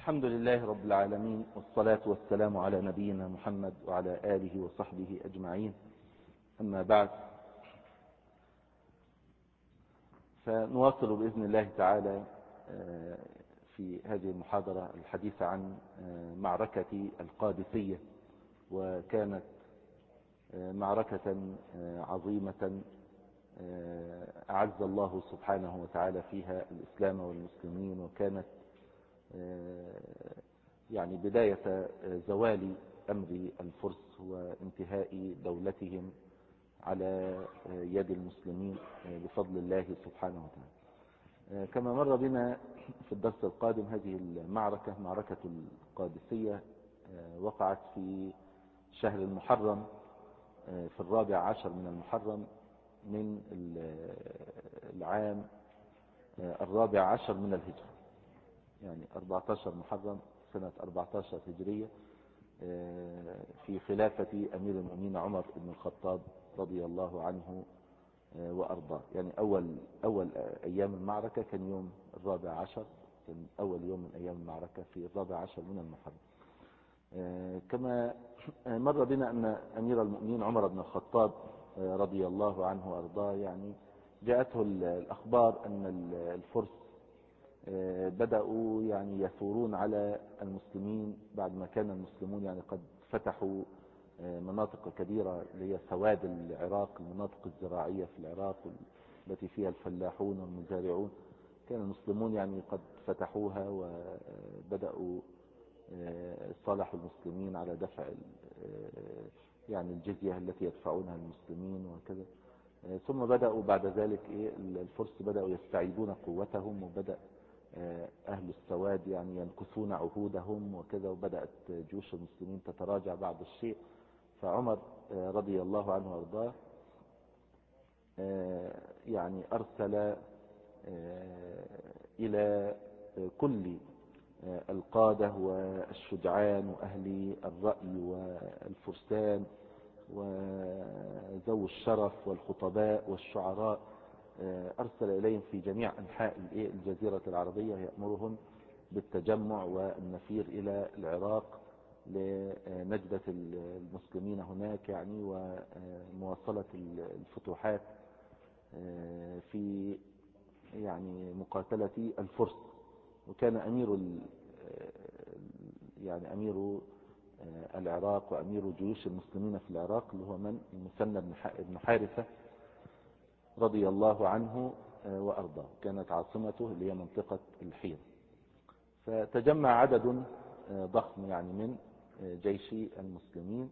الحمد لله رب العالمين، والصلاة والسلام على نبينا محمد وعلى آله وصحبه أجمعين. أما بعد، فنواصل بإذن الله تعالى في هذه المحاضرة الحديث عن معركة القادسية، وكانت معركة عظيمة أعز الله سبحانه وتعالى فيها الإسلام والمسلمين، وكانت يعني بداية زوال أمر الفرس وانتهاء دولتهم على يد المسلمين بفضل الله سبحانه وتعالى. كما مر بنا في الدرس القادم، هذه المعركة معركة القادسية وقعت في شهر المحرم، في 14 من المحرم من العام 14 من الهجرة، يعني 14 محرم سنة 14 هجرية، في خلافة أمير المؤمنين عمر بن الخطاب رضي الله عنه وأرضاه. يعني أول أيام المعركة كان يوم 14، كان أول يوم من أيام المعركة في 14 من المحرم. كما مر بنا أن أمير المؤمنين عمر بن الخطاب رضي الله عنه وأرضاه يعني جاءته الأخبار أن الفرس بدأوا يعني يثورون على المسلمين بعد ما كان المسلمون يعني قد فتحوا مناطق كبيرة اللي هي سواد العراق، المناطق الزراعية في العراق التي فيها الفلاحون والمزارعون. كان المسلمون يعني قد فتحوها وبدأوا صالحوا المسلمين على دفع يعني الجزية التي يدفعونها المسلمين وكذا. ثم بدأوا بعد ذلك الفرس بدأوا يستعيدون قوتهم، وبدأ أهل السواد يعني ينكثون عهودهم وكذا، وبدأت جيوش المسلمين تتراجع بعض الشيء. فعمر رضي الله عنه وارضاه يعني أرسل إلى كل القادة والشجعان وأهل الرأي والفرسان وذوي الشرف والخطباء والشعراء، أرسل إليهم في جميع أنحاء الجزيرة العربية، يأمرهم بالتجمع والنفير إلى العراق لنجدة المسلمين هناك يعني، ومواصلة الفتوحات في يعني مقاتلة الفرس. وكان أمير العراق وأمير جيوش المسلمين في العراق اللي هو من المثنى بن حارثة رضي الله عنه وأرضاه، كانت عاصمته اللي هي منطقة الحيرة. فتجمع عدد ضخم يعني من جيش المسلمين،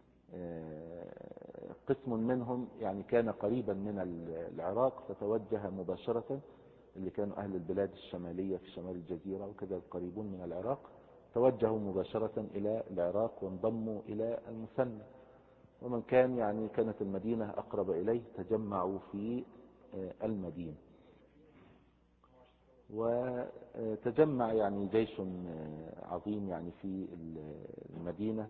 قسم منهم يعني كان قريبا من العراق فتوجه مباشرة، اللي كانوا أهل البلاد الشمالية في شمال الجزيرة وكذا قريبون من العراق، توجهوا مباشرة إلى العراق وانضموا إلى المثنى. ومن كان يعني كانت المدينة أقرب إليه تجمعوا في المدينة. وتجمع يعني جيش عظيم يعني في المدينة،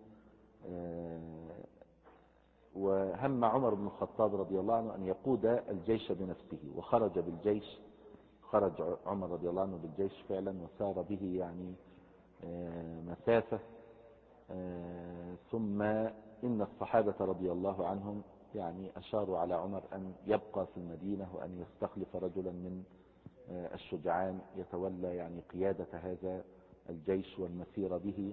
وهم عمر بن الخطاب رضي الله عنه أن يقود الجيش بنفسه، وخرج بالجيش. خرج عمر رضي الله عنه بالجيش فعلا، وسار به يعني مسافة. ثم إن الصحابة رضي الله عنهم يعني أشاروا على عمر أن يبقى في المدينة، وأن يستخلف رجلا من الشجعان يتولى يعني قيادة هذا الجيش والمسير به.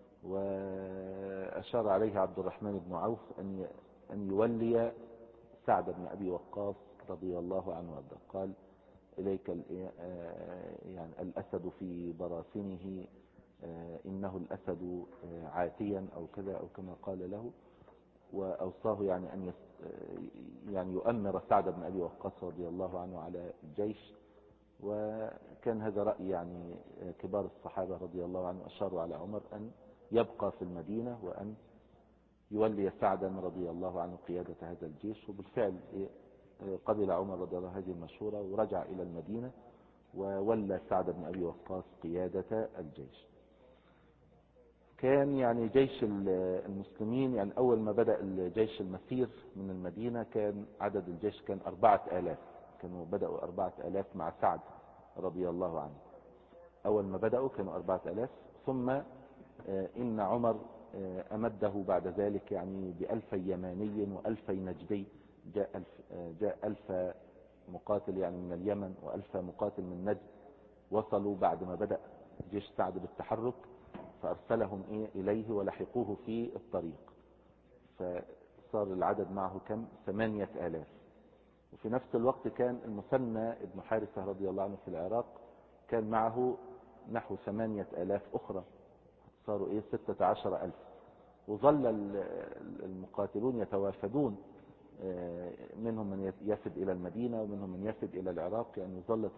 وأشار عليه عبد الرحمن بن عوف أن يولي سعد بن أبي وقاص رضي الله عنه وارضاه. قال: إليك يعني الأسد في براسنه، إنه الأسد عاتيا أو كذا أو كما قال له. وأوصاه يعني أن يعني يؤمر سعد بن أبي وقاص رضي الله عنه على الجيش. وكان هذا رأي يعني كبار الصحابة رضي الله عنه، أشاروا على عمر أن يبقى في المدينة وأن يولي سعدا رضي الله عنه قيادة هذا الجيش. وبالفعل قبل عمر رضي الله هذه المشورة، ورجع إلى المدينة وولى سعد بن أبي وقاص قيادة الجيش. كان يعني جيش المسلمين يعني أول ما بدأ الجيش المسير من المدينة كان عدد الجيش كان 4000، كانوا بدأوا 4000 مع سعد رضي الله عنه. أول ما بدأوا كانوا 4000، ثم إن عمر أمده بعد ذلك يعني ب1000 يماني و1000 نجدي. جاء 1000 مقاتل يعني من اليمن و1000 مقاتل من نجد، وصلوا بعد ما بدأ جيش سعد بالتحرك، فأرسلهم إليه ولحقوه في الطريق، فصار العدد معه كم؟ 8000. وفي نفس الوقت كان المثنى ابن حارثة رضي الله عنه في العراق كان معه نحو 8000 أخرى، صاروا 16000. وظل المقاتلون يتوافدون، منهم من يفد إلى المدينة ومنهم من يفد إلى العراق، يعني ظلت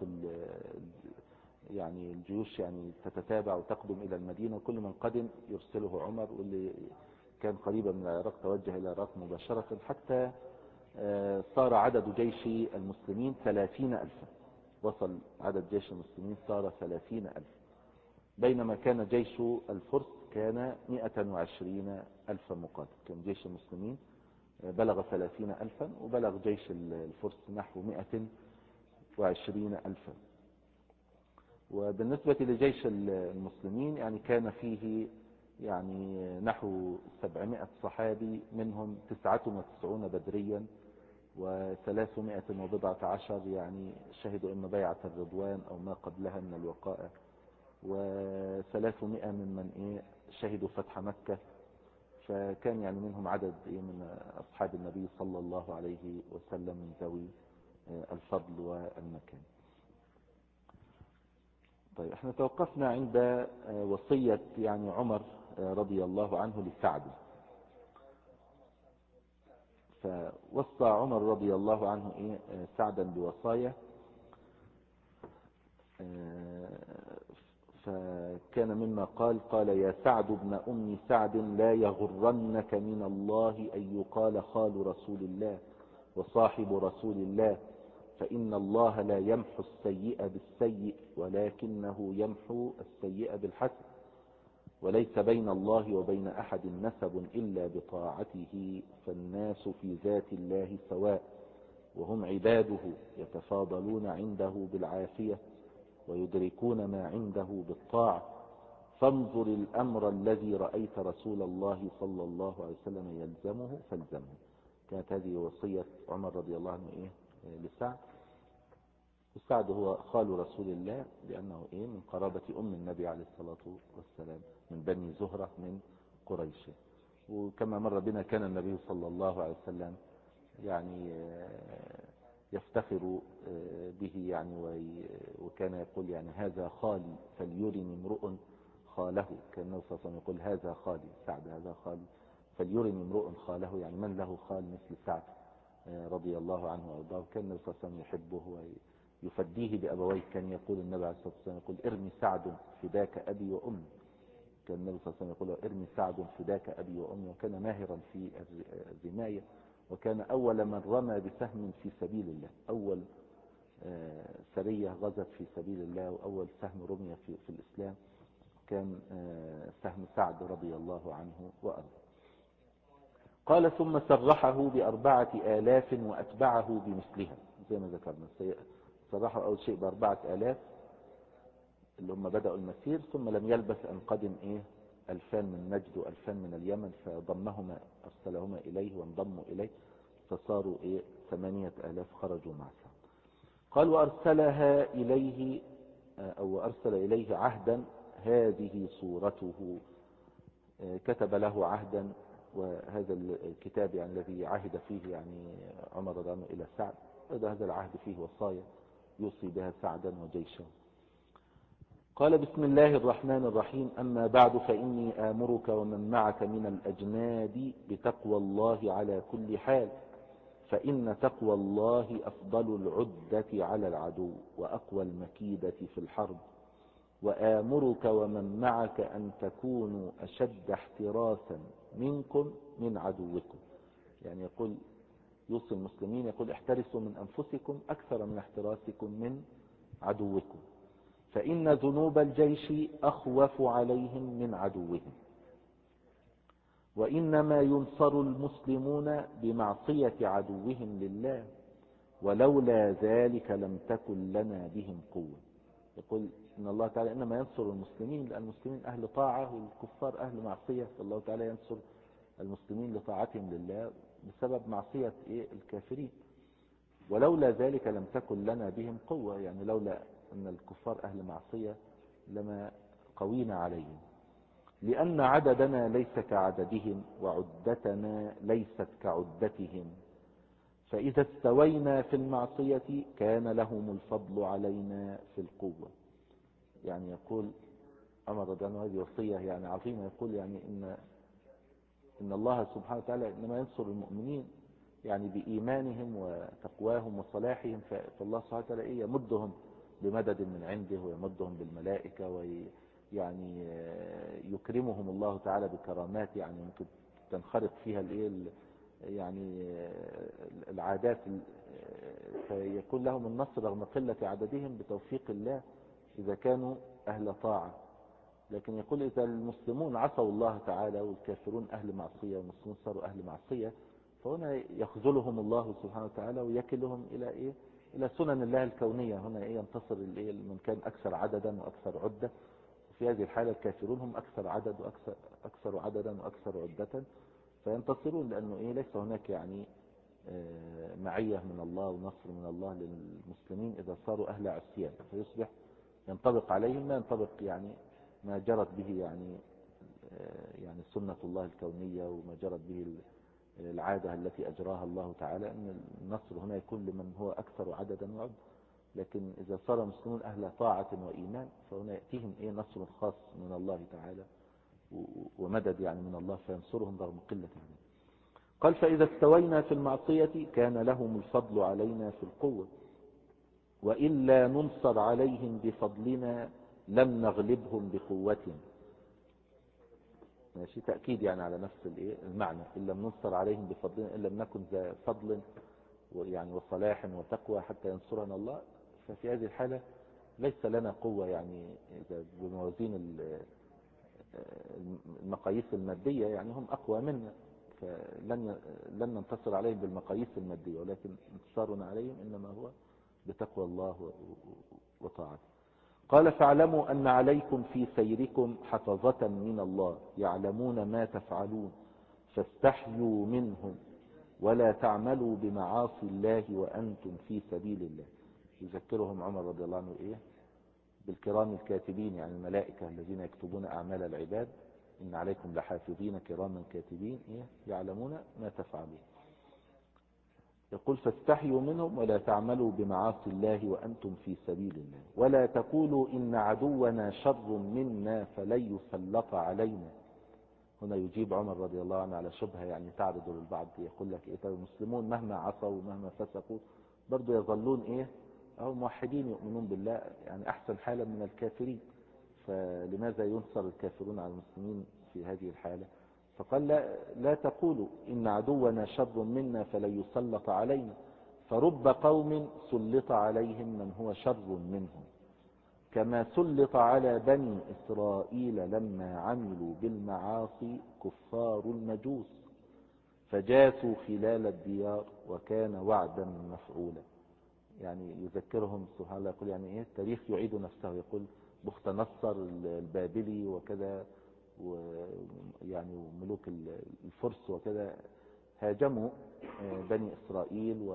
يعني الجيوش يعني تتتابع وتقدم إلى المدينة، وكل من قدم يرسله عمر، واللي كان قريبا من العراق توجه إلى العراق مباشرة، حتى صار عدد جيش المسلمين 30,000. وصل عدد جيش المسلمين صار 30,000، بينما كان جيش الفرس كان 120,000 مقاتل. كان جيش المسلمين بلغ 30,000، وبلغ جيش الفرس نحو 120,000. وبالنسبة لجيش المسلمين يعني كان فيه يعني نحو 700 صحابي، منهم 99 بدريا و319 يعني شهدوا إما بيعة الرضوان أو ما قبلها من الوقائع، و300 ممن شهدوا فتح مكة. فكان يعني منهم عدد من أصحاب النبي صلى الله عليه وسلم من ذوي الفضل والمكان. طيب احنا توقفنا عند وصية يعني عمر رضي الله عنه لسعد. فوصى عمر رضي الله عنه سعدا بوصايا، فكان مما قال يا سعد ابن أم سعد لا يغرنك من الله أن يقال خال رسول الله وصاحب رسول الله، فإن الله لا يمحو السيئة بالسيء ولكنه يمحو السيئة بالحسن، وليس بين الله وبين أحد نسب إلا بطاعته، فالناس في ذات الله سواء، وهم عباده يتفاضلون عنده بالعافية ويدركون ما عنده بالطاعة، فانظر الأمر الذي رأيت رسول الله صلى الله عليه وسلم يلزمه فالزمه. كانت هذه وصية عمر رضي الله عنه لسعد. وسعد هو خال رسول الله لأنه من قرابة أم النبي عليه الصلاة والسلام، من بني زهرة من قريش. وكما مر بنا كان النبي صلى الله عليه وسلم يعني يفتخر به يعني، وكان يقول يعني هذا خالي فليرني امرؤ خاله. كان النبي صلى الله عليه وسلم يقول هذا خالي سعد، هذا خالي فليرني امرؤ خاله، يعني من له خال مثل سعد رضي الله عنه وارضاه. كان النبي صلى الله عليه وسلم يحبه ويفديه بأبويه. كان يقول النبي عليه الصلاة والسلام يقول ارمي سعد فداك أبي وأمي. كان النبي صلى الله عليه وسلم يقول ارمي سعد فداك أبي وأمي. وكان ماهرا في الرماية، وكان أول من رمى بسهم في سبيل الله. أول سرية غزت في سبيل الله وأول سهم رمي في الإسلام كان سهم سعد رضي الله عنه وأرضاه. قال ثم سرحه ب4,000 وأتبعه بمثلها زي ما ذكرنا. سرحه أول شيء ب4,000 اللي هم بدأوا المسير، ثم لم يلبث أن قدم 2000 من نجد و2000 من اليمن، فضمهما أرسلهما إليه وانضموا إليه، فصاروا 8,000 خرجوا مع سعد. قال وأرسلها إليه أو أرسل إليه عهدا هذه صورته، كتب له عهدا. وهذا الكتاب يعني الذي عهد فيه يعني عمر رضي الله إلى سعد، هذا العهد فيه وصايا يوصي بها سعدا وجيشه. قال بسم الله الرحمن الرحيم أما بعد فإني آمرك ومن معك من الأجناد بتقوى الله على كل حال، فإن تقوى الله أفضل العدة على العدو وأقوى المكيدة في الحرب، وآمرك ومن معك أن تكونوا أشد احتراسا منكم من عدوكم. يعني يقول يوصي المسلمين يقول احترسوا من أنفسكم أكثر من احتراسكم من عدوكم، فإن ذنوب الجيش أخوف عليهم من عدوهم، وإنما ينصر المسلمون بمعصية عدوهم لله، ولولا ذلك لم تكن لنا بهم قوة. يقول إن الله تعالى إنما ينصر المسلمين لأن المسلمين أهل طاعة والكفار أهل معصية، فالله تعالى ينصر المسلمين لطاعتهم لله بسبب معصية الكافرين. ولولا ذلك لم تكن لنا بهم قوة، يعني لولا أن الكفار أهل معصية لما قوينا عليهم، لأن عددنا ليس كعددهم وعدتنا ليست كعدتهم، فإذا استوينا في المعصية كان لهم الفضل علينا في القوة. يعني يقول عمر رضي الله عنه، هذه وصية يعني عظيمة، يقول يعني إن الله سبحانه وتعالى إنما ينصر المؤمنين يعني بإيمانهم وتقواهم وصلاحهم، فالله سبحانه وتعالى يمدهم بمدد من عنده ويمدهم بالملائكة ويعني يكرمهم الله تعالى بكرامات يعني ممكن تنخرط فيها يعني العادات، فيكون لهم النصر رغم قلة عددهم بتوفيق الله إذا كانوا أهل طاعة. لكن يقول إذا المسلمون عصوا الله تعالى والكافرون أهل معصية والمسلمون صاروا أهل معصية، فهنا يخذلهم الله سبحانه وتعالى ويكلهم إلى سنن الله الكونية. هنا ينتصر من كان أكثر عددا وأكثر عدة، وفي هذه الحالة الكافرون هم أكثر عدد وأكثر عددا وأكثر عدة، فينتصرون لأنه ليس هناك يعني معية من الله ونصر من الله للمسلمين إذا صاروا أهل عصيان، فيصبح ينطبق عليهم ما ينطبق يعني ما جرت به يعني سنة الله الكونية وما جرت به العادة التي أجراها الله تعالى، أن النصر هنا يكون لمن هو أكثر عددا وعد. لكن إذا صار المسلمون أهل طاعة وإيمان فهنا يأتيهم نصر خاص من الله تعالى ومدد يعني من الله فينصرهم رغم قلة عدد. قال فإذا استوينا في المعصية كان لهم الفضل علينا في القوة، وإلا ننصر عليهم بفضلنا لم نغلبهم بقوتنا. ماشي، تأكيد يعني على نفس المعنى، إن لم ننصر عليهم بفضلنا، إن لم نكن ذا فضل يعني وصلاح وتقوى حتى ينصرنا الله، ففي هذه الحالة ليس لنا قوة يعني إذا بموازين المقاييس المادية يعني هم أقوى منا، فلن ننتصر عليهم بالمقاييس المادية، ولكن انتصارنا عليهم إنما هو بتقوى الله وطاعته. قال فاعلموا أن عليكم في سيركم حفظة من الله يعلمون ما تفعلون فاستحيوا منهم ولا تعملوا بمعاصي الله وأنتم في سبيل الله. يذكرهم عمر رضي الله عنه بالكرام الكاتبين، يعني الملائكة الذين يكتبون أعمال العباد، إن عليكم لحافظين كراما كاتبين يعلمون ما تفعلون. يقول فاستحيوا منهم ولا تعملوا بمعاصي الله وأنتم في سبيل الله، ولا تقولوا إن عدونا شر منا فلن يسلط علينا. هنا يجيب عمر رضي الله عنه على شبهة يعني تعرض للبعض، يقول لك المسلمون مهما عصوا ومهما فسقوا برضو يظلون أو موحدين يؤمنون بالله، يعني أحسن حالا من الكافرين، فلماذا ينصر الكافرون على المسلمين في هذه الحالة؟ فقال لا تقولوا إن عدونا شر منا فلن يسلط علينا، فرب قوم سلط عليهم من هو شر منهم، كما سلط على بني إسرائيل لما عملوا بالمعاصي كفار المجوس فجاثوا خلال الديار وكان وعدا مفعولا. يعني يذكرهم سبحان الله، يقول يعني التاريخ يعيد نفسه، يقول بخت نصر البابلي وكذا ويعني ملوك الفرس وكذا هاجموا بني إسرائيل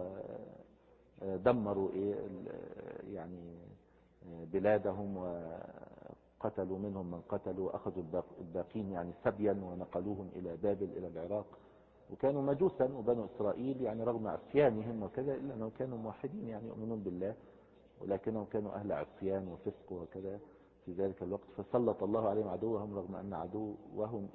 ودمروا يعني بلادهم وقتلوا منهم من قتلوا وأخذوا الباقين يعني سبيا ونقلوهم إلى بابل إلى العراق، وكانوا مجوسا وبنو إسرائيل يعني رغم عصيانهم وكذا إلا أنهم كانوا موحدين يعني يؤمنون بالله، ولكنهم كانوا أهل عصيان وفسق وكذا في ذلك الوقت، فسلط الله عليهم عدوهم رغم أن عدوهم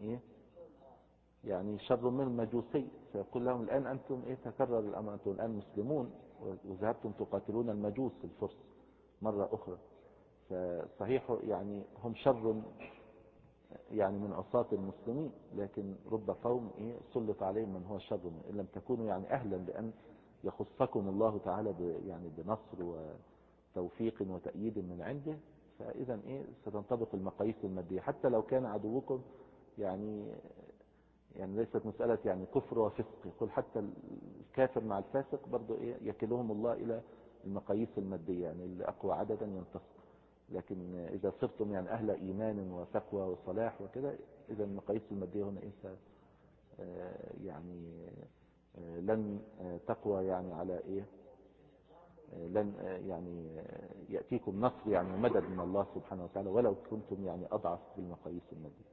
يعني شر من المجوسي. فيقول لهم الآن أنتم تكرر الأمر، أنتم الآن مسلمون وذهبتم تقاتلون المجوس الفرس مرة أخرى، فصحيح يعني هم شر يعني من عصاة المسلمين، لكن رب قوم سلط عليهم من هو شر من، إن لم تكونوا يعني أهلا لأن يخصكم الله تعالى يعني بنصر وتوفيق وتأييد من عنده، فإذا ستنطبق المقاييس المادية حتى لو كان عدوكم يعني ليست مسألة يعني كفر وفسق، يقول حتى الكافر مع الفاسق برضو يكلهم الله إلى المقاييس المادية، يعني اللي أقوى عددا ينتصر. لكن إذا صرتم يعني أهل إيمان وتقوى وصلاح وكده، إذا المقاييس المادية هنا إنسى يعني لن تقوى يعني على إيه، لن يعني يأتيكم نصر يعني ومدد من الله سبحانه وتعالى ولو كنتم يعني أضعف بالمقاييس المادية.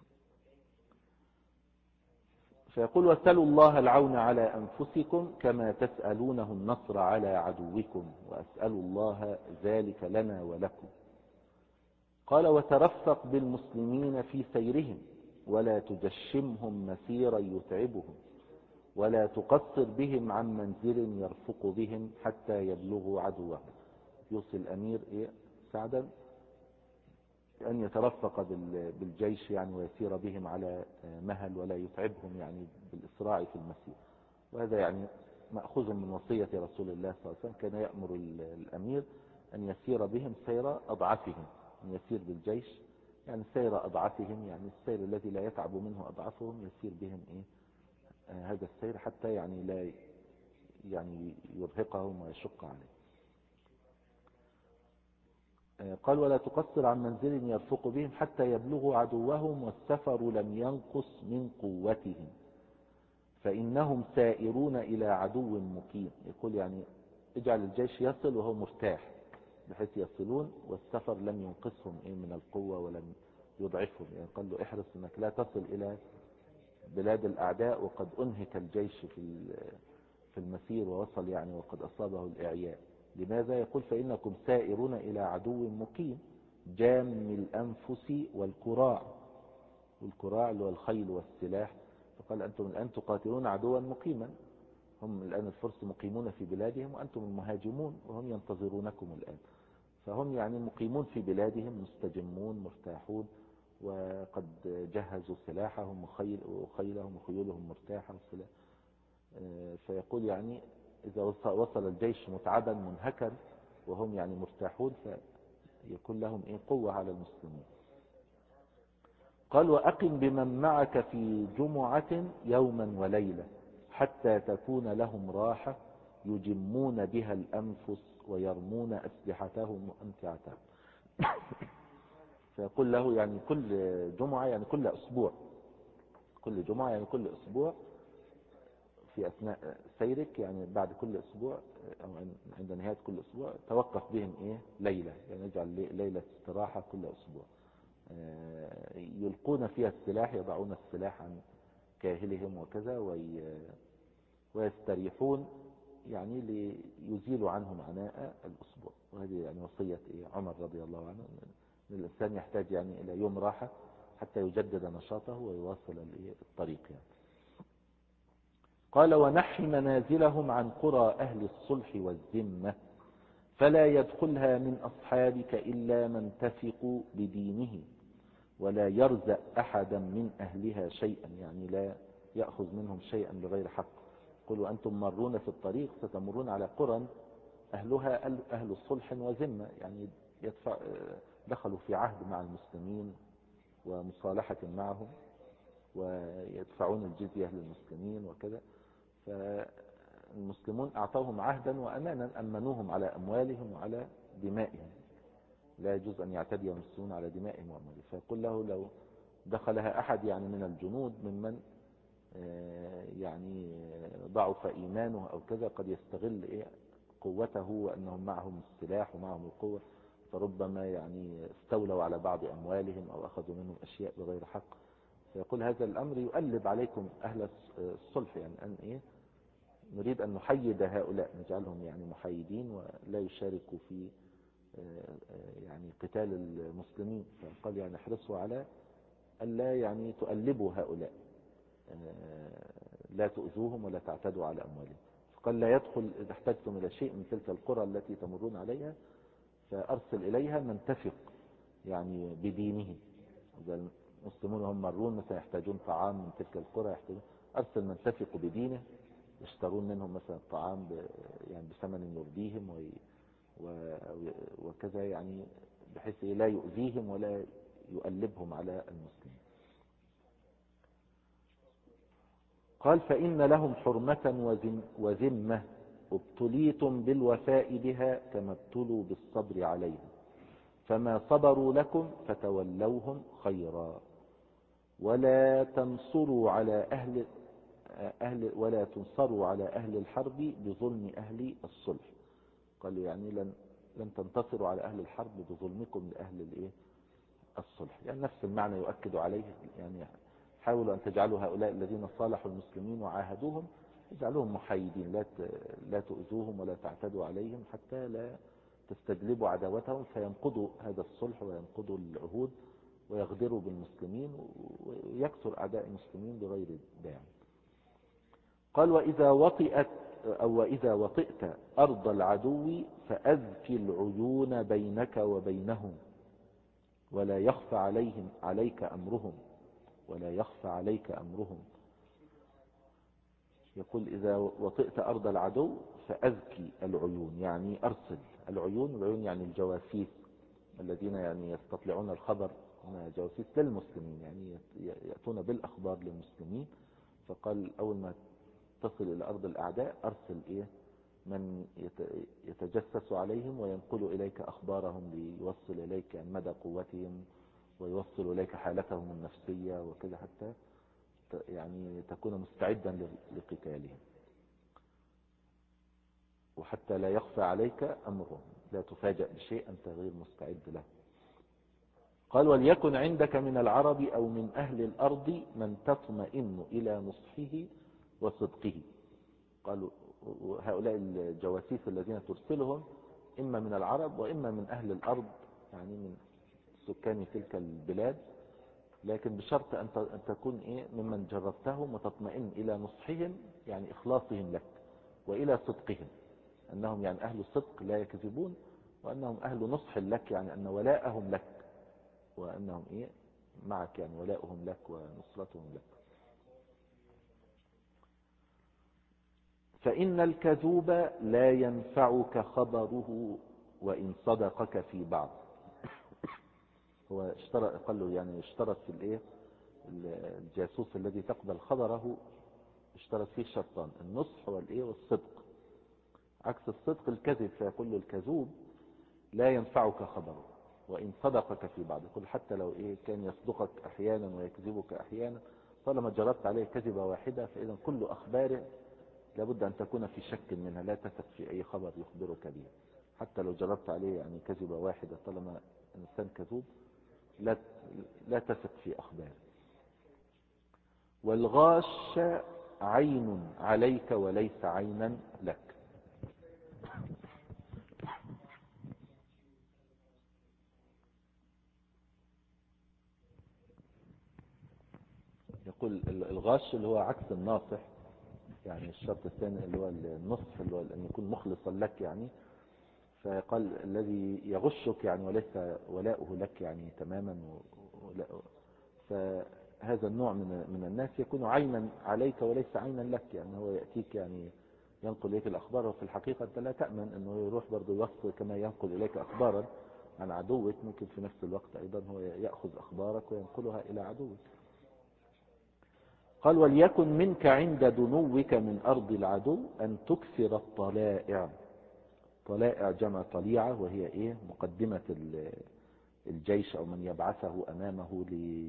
فيقول واسألوا الله العون على أنفسكم كما تسألونه النصر على عدوكم وأسألوا الله ذلك لنا ولكم. قال وترفق بالمسلمين في سيرهم ولا تجشمهم مسيرا يتعبهم ولا تقصر بهم عن منزل يرفق بهم حتى يبلغوا عدوهم. يوصي الأمير سعدا أن يترفق بالجيش يعني ويسير بهم على مهل ولا يتعبهم يعني بالإسراع في المسير. وهذا يعني مأخوذ من وصية رسول الله صلى الله عليه وسلم، كان يأمر الأمير أن يسير بهم سير أضعافهم، أن يسير بالجيش يعني سير أضعافهم، يعني السير الذي لا يتعب منه أضعافهم يسير بهم هذا السير حتى يعني لا يعني يرهقهم ويشق عليه. قال ولا تقصر عن منزل يرفق بهم حتى يبلغوا عدوهم والسفر لم ينقص من قوتهم فإنهم سائرون إلى عدو مقيم. يقول يعني اجعل الجيش يصل وهو مرتاح بحيث يصلون والسفر لم ينقصهم من القوة ولم يضعفهم. يعني قال له احرص انك لا تصل الى بلاد الاعداء وقد انهك الجيش في المسير ووصل يعني وقد اصابه الاعياء. لماذا؟ يقول فانكم سائرون الى عدو مقيم جام الانفس والكراع، والكراع اللي هو الخيل والسلاح. فقال انتم الان تقاتلون عدوا مقيما، هم الان الفرس مقيمون في بلادهم وانتم المهاجمون وهم ينتظرونكم الان. فهم يعني مقيمون في بلادهم مستجمون مرتاحون وقد جهزوا سلاحهم وخيلهم وخيولهم مرتاحة والسلاح. فيقول يعني إذا وصل الجيش متعبا منهكا وهم يعني مرتاحون فيكون لهم قوة على المسلمين. قال وأقم بمن معك في جمعة يوما وليلة حتى تكون لهم راحة يجمون بها الأنفس ويرمون أسلحتهم وأمتعتهم. فيقول له يعني كل جمعة يعني كل أسبوع، كل جمعة يعني كل أسبوع في أثناء سيرك يعني بعد كل أسبوع أو عند نهاية كل أسبوع توقف بهم ليلة، يعني نجعل ليلة استراحة كل أسبوع يلقون فيها السلاح، يضعون السلاح عن كاهلهم وكذا ويستريحون يعني ليزيلوا عنهم عناء الأسبوع. وهذه يعني وصية عمر رضي الله عنه، الإنسان يحتاج يعني إلى يوم راحة حتى يجدد نشاطه ويواصل الطريق يعني. قال ونحي منازلهم عن قرى أهل الصلح والذمة فلا يدخلها من أصحابك إلا من تثق بدينه ولا يرزق أحدا من أهلها شيئا، يعني لا يأخذ منهم شيئا بغير حق. قلوا أنتم مرون في الطريق ستمرون على قرى أهلها أهل الصلح وذمة، يعني دخلوا في عهد مع المسلمين ومصالحة معهم ويدفعون الجزية للمسلمين وكذا. فالمسلمون أعطوهم عهدا وأمانا أمنوهم على أموالهم وعلى دمائهم، لا يجوز أن يعتدي المسلمون على دمائهم وأموالهم. فيقول له لو دخلها أحد يعني من الجنود ممن يعني ضعف إيمانه أو كذا قد يستغل قوته وأنهم معهم السلاح ومعهم القوة، فربما يعني استولوا على بعض أموالهم أو أخذوا منهم أشياء بغير حق. فيقول هذا الأمر يؤلب عليكم أهل الصلح، يعني أن نريد أن نحيد هؤلاء نجعلهم يعني محايدين ولا يشاركوا في يعني قتال المسلمين. فقال يعني احرصوا على ألا يعني تؤلبوا هؤلاء، لا تؤذوهم ولا تعتدوا على أموالهم. فقال لا يدخل إذا احتجتم إلى شيء من تلك القرى التي تمرون عليها فأرسل إليها من تثق يعني بدينه. إذا المسلمون هم مرون مثلا يحتاجون طعام من تلك القرى أرسل من تثق بدينه يشترون منهم مثلا الطعام يعني بثمن يرضيهم وكذا، يعني بحيث لا يؤذيهم ولا يؤلبهم على المسلمين. قال فإن لهم حرمة وذمة ابتليتم بالوفاء بها كما ابتلوا بالصبر عليها فما صبروا لكم فتولوهم خيرا ولا تنصروا على ولا تنصروا على أهل الحرب بظلم أهل الصلح. قالوا يعني لن تنتصروا على أهل الحرب بظلمكم لأهل الصلح. يعني نفس المعنى يؤكد عليه. يعني حاولوا أن تجعلوا هؤلاء الذين صالحوا المسلمين وعاهدوهم اجعلوهم محايدين، لا تؤذوهم ولا تعتدوا عليهم حتى لا تستجلبوا عداوتهم فينقضوا هذا الصلح وينقضوا العهود ويغدروا بالمسلمين ويكثر أعداء المسلمين بغير داعي. قال وإذا وطئت أرض العدو فأذكي العيون بينك وبينهم ولا يخفى عليك أمرهم. يقول إذا وطئت أرض العدو فأذكي العيون، يعني أرسل العيون يعني الجواسيس الذين يعني يستطلعون الخبر، هم جواسيس للمسلمين يعني يأتون بالأخبار للمسلمين. فقال أول ما تصل إلى أرض الأعداء أرسل من يتجسس عليهم وينقل إليك أخبارهم ليوصل إليك مدى قوتهم ويوصل إليك حالتهم النفسية وكذا حتى يعني تكون مستعدا لقتالهم وحتى لا يخفى عليك أمرهم، لا تفاجأ بشيء أنت غير مستعد له. قال وليكن عندك من العرب أو من أهل الأرض من تطمئن إلى نصحه وصدقه. قالوا هؤلاء الجواسيس الذين ترسلهم إما من العرب وإما من أهل الأرض، يعني من سكان تلك البلاد، لكن بشرط أن تكون ممن جربتهم وتطمئن إلى نصحهم يعني إخلاصهم لك وإلى صدقهم، أنهم يعني أهل صدق لا يكذبون، وأنهم أهل نصح لك يعني أن ولاءهم لك وأنهم معك يعني ولاؤهم لك ونصرتهم لك. فإن الكذوب لا ينفعك خبره وإن صدقك في بعض. هو قال له يعني اشترط في الجاسوس الذي تقبل خبره اشترط فيه شرطان، النصح والصدق. عكس الصدق الكذب، فيقول له الكذوب لا ينفعك خبره وإن صدقك في بعض. يقول حتى لو كان يصدقك أحيانا ويكذبك أحيانا، طالما جربت عليه كذبة واحدة فإذا كل أخباره لابد أن تكون في شك منها، لا تثق في أي خبر يخبرك به. حتى لو جربت عليه يعني كذبة واحدة، طالما إنسان كذوب لا تثق في أخباره. والغاش عين عليك وليس عينا لك. يقول الغاش اللي هو عكس الناصح، يعني الشرط الثاني اللي هو النصح اللي هو أن يكون مخلصا لك يعني. فقال الذي يغشك يعني وليس ولاؤه لك يعني تماما فهذا النوع من الناس يكون عينا عليك وليس عينا لك، يعني هو يأتيك يعني ينقل إليك الأخبار وفي الحقيقة أنت لا تأمن أنه يروح برضه يوصل كما ينقل إليك أخبارا عن عدوك، ممكن في نفس الوقت أيضا هو يأخذ أخبارك وينقلها إلى عدوك. قال وليكن منك عند دنوك من أرض العدو أن تكثر الطلائع. طلائع جمع طليعة، وهي مقدمة الجيش أو من يبعثه أمامه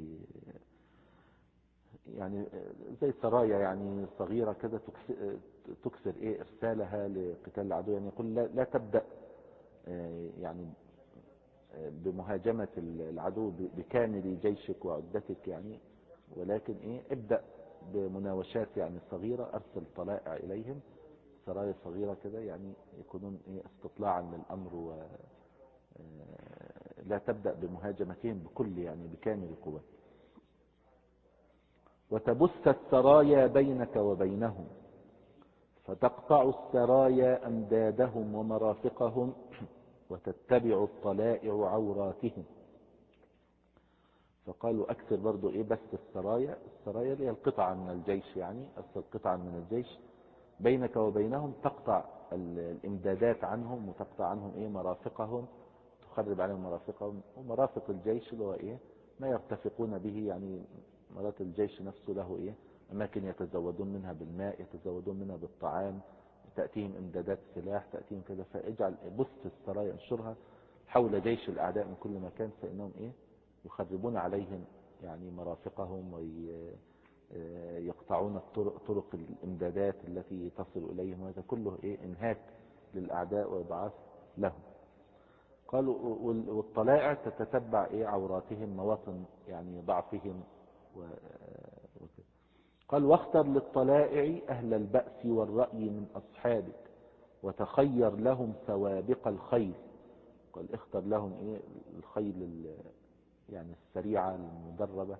يعني زي سرايا يعني صغيرة كذا تكثر إرسالها لقتال العدو. يعني يقول لا تبدأ يعني بمهاجمة العدو بكامل جيشك وعدتك يعني، ولكن ابدأ بمناوشات يعني صغيرة، أرسل طلائع إليهم سرايا صغيرة كذا يعني يكونون استطلاعا للأمر، لا تبدأ بمهاجمتهم بكامل قوة. وتبث السرايا بينك وبينهم فتقطع السرايا أمدادهم ومرافقهم وتتبع الطلائع عوراتهم. فقالوا أكثر برضو بث السرايا اللي هي القطعة من الجيش، يعني أصل قطعة من الجيش بينك وبينهم، تقطع الإمدادات عنهم وتقطع عنهم مرافقهم، تخرب عليهم مرافقهم. ومرافق الجيش اللي هو ما يرتفقون به، يعني مرات الجيش نفسه له أماكن يتزودون منها بالماء، يتزودون منها بالطعام، تأتيهم إمدادات سلاح، تأتيهم كذا. فاجعل بث السرايا انشرها حول جيش الأعداء من كل مكان، فإنهم يخربون عليهم يعني مرافقهم، ويقطعون طرق الإمدادات التي تصل إليهم، وهذا كله إنهاك للأعداء وإضعاف لهم. قالوا والطلائع تتتبع عوراتهم، مواطن يعني ضعفهم وكذا. قال واختر للطلائع أهل البأس والرأي من أصحابك وتخير لهم سوابق الخيل. قال اختر لهم الخيل يعني السريعة المدربة،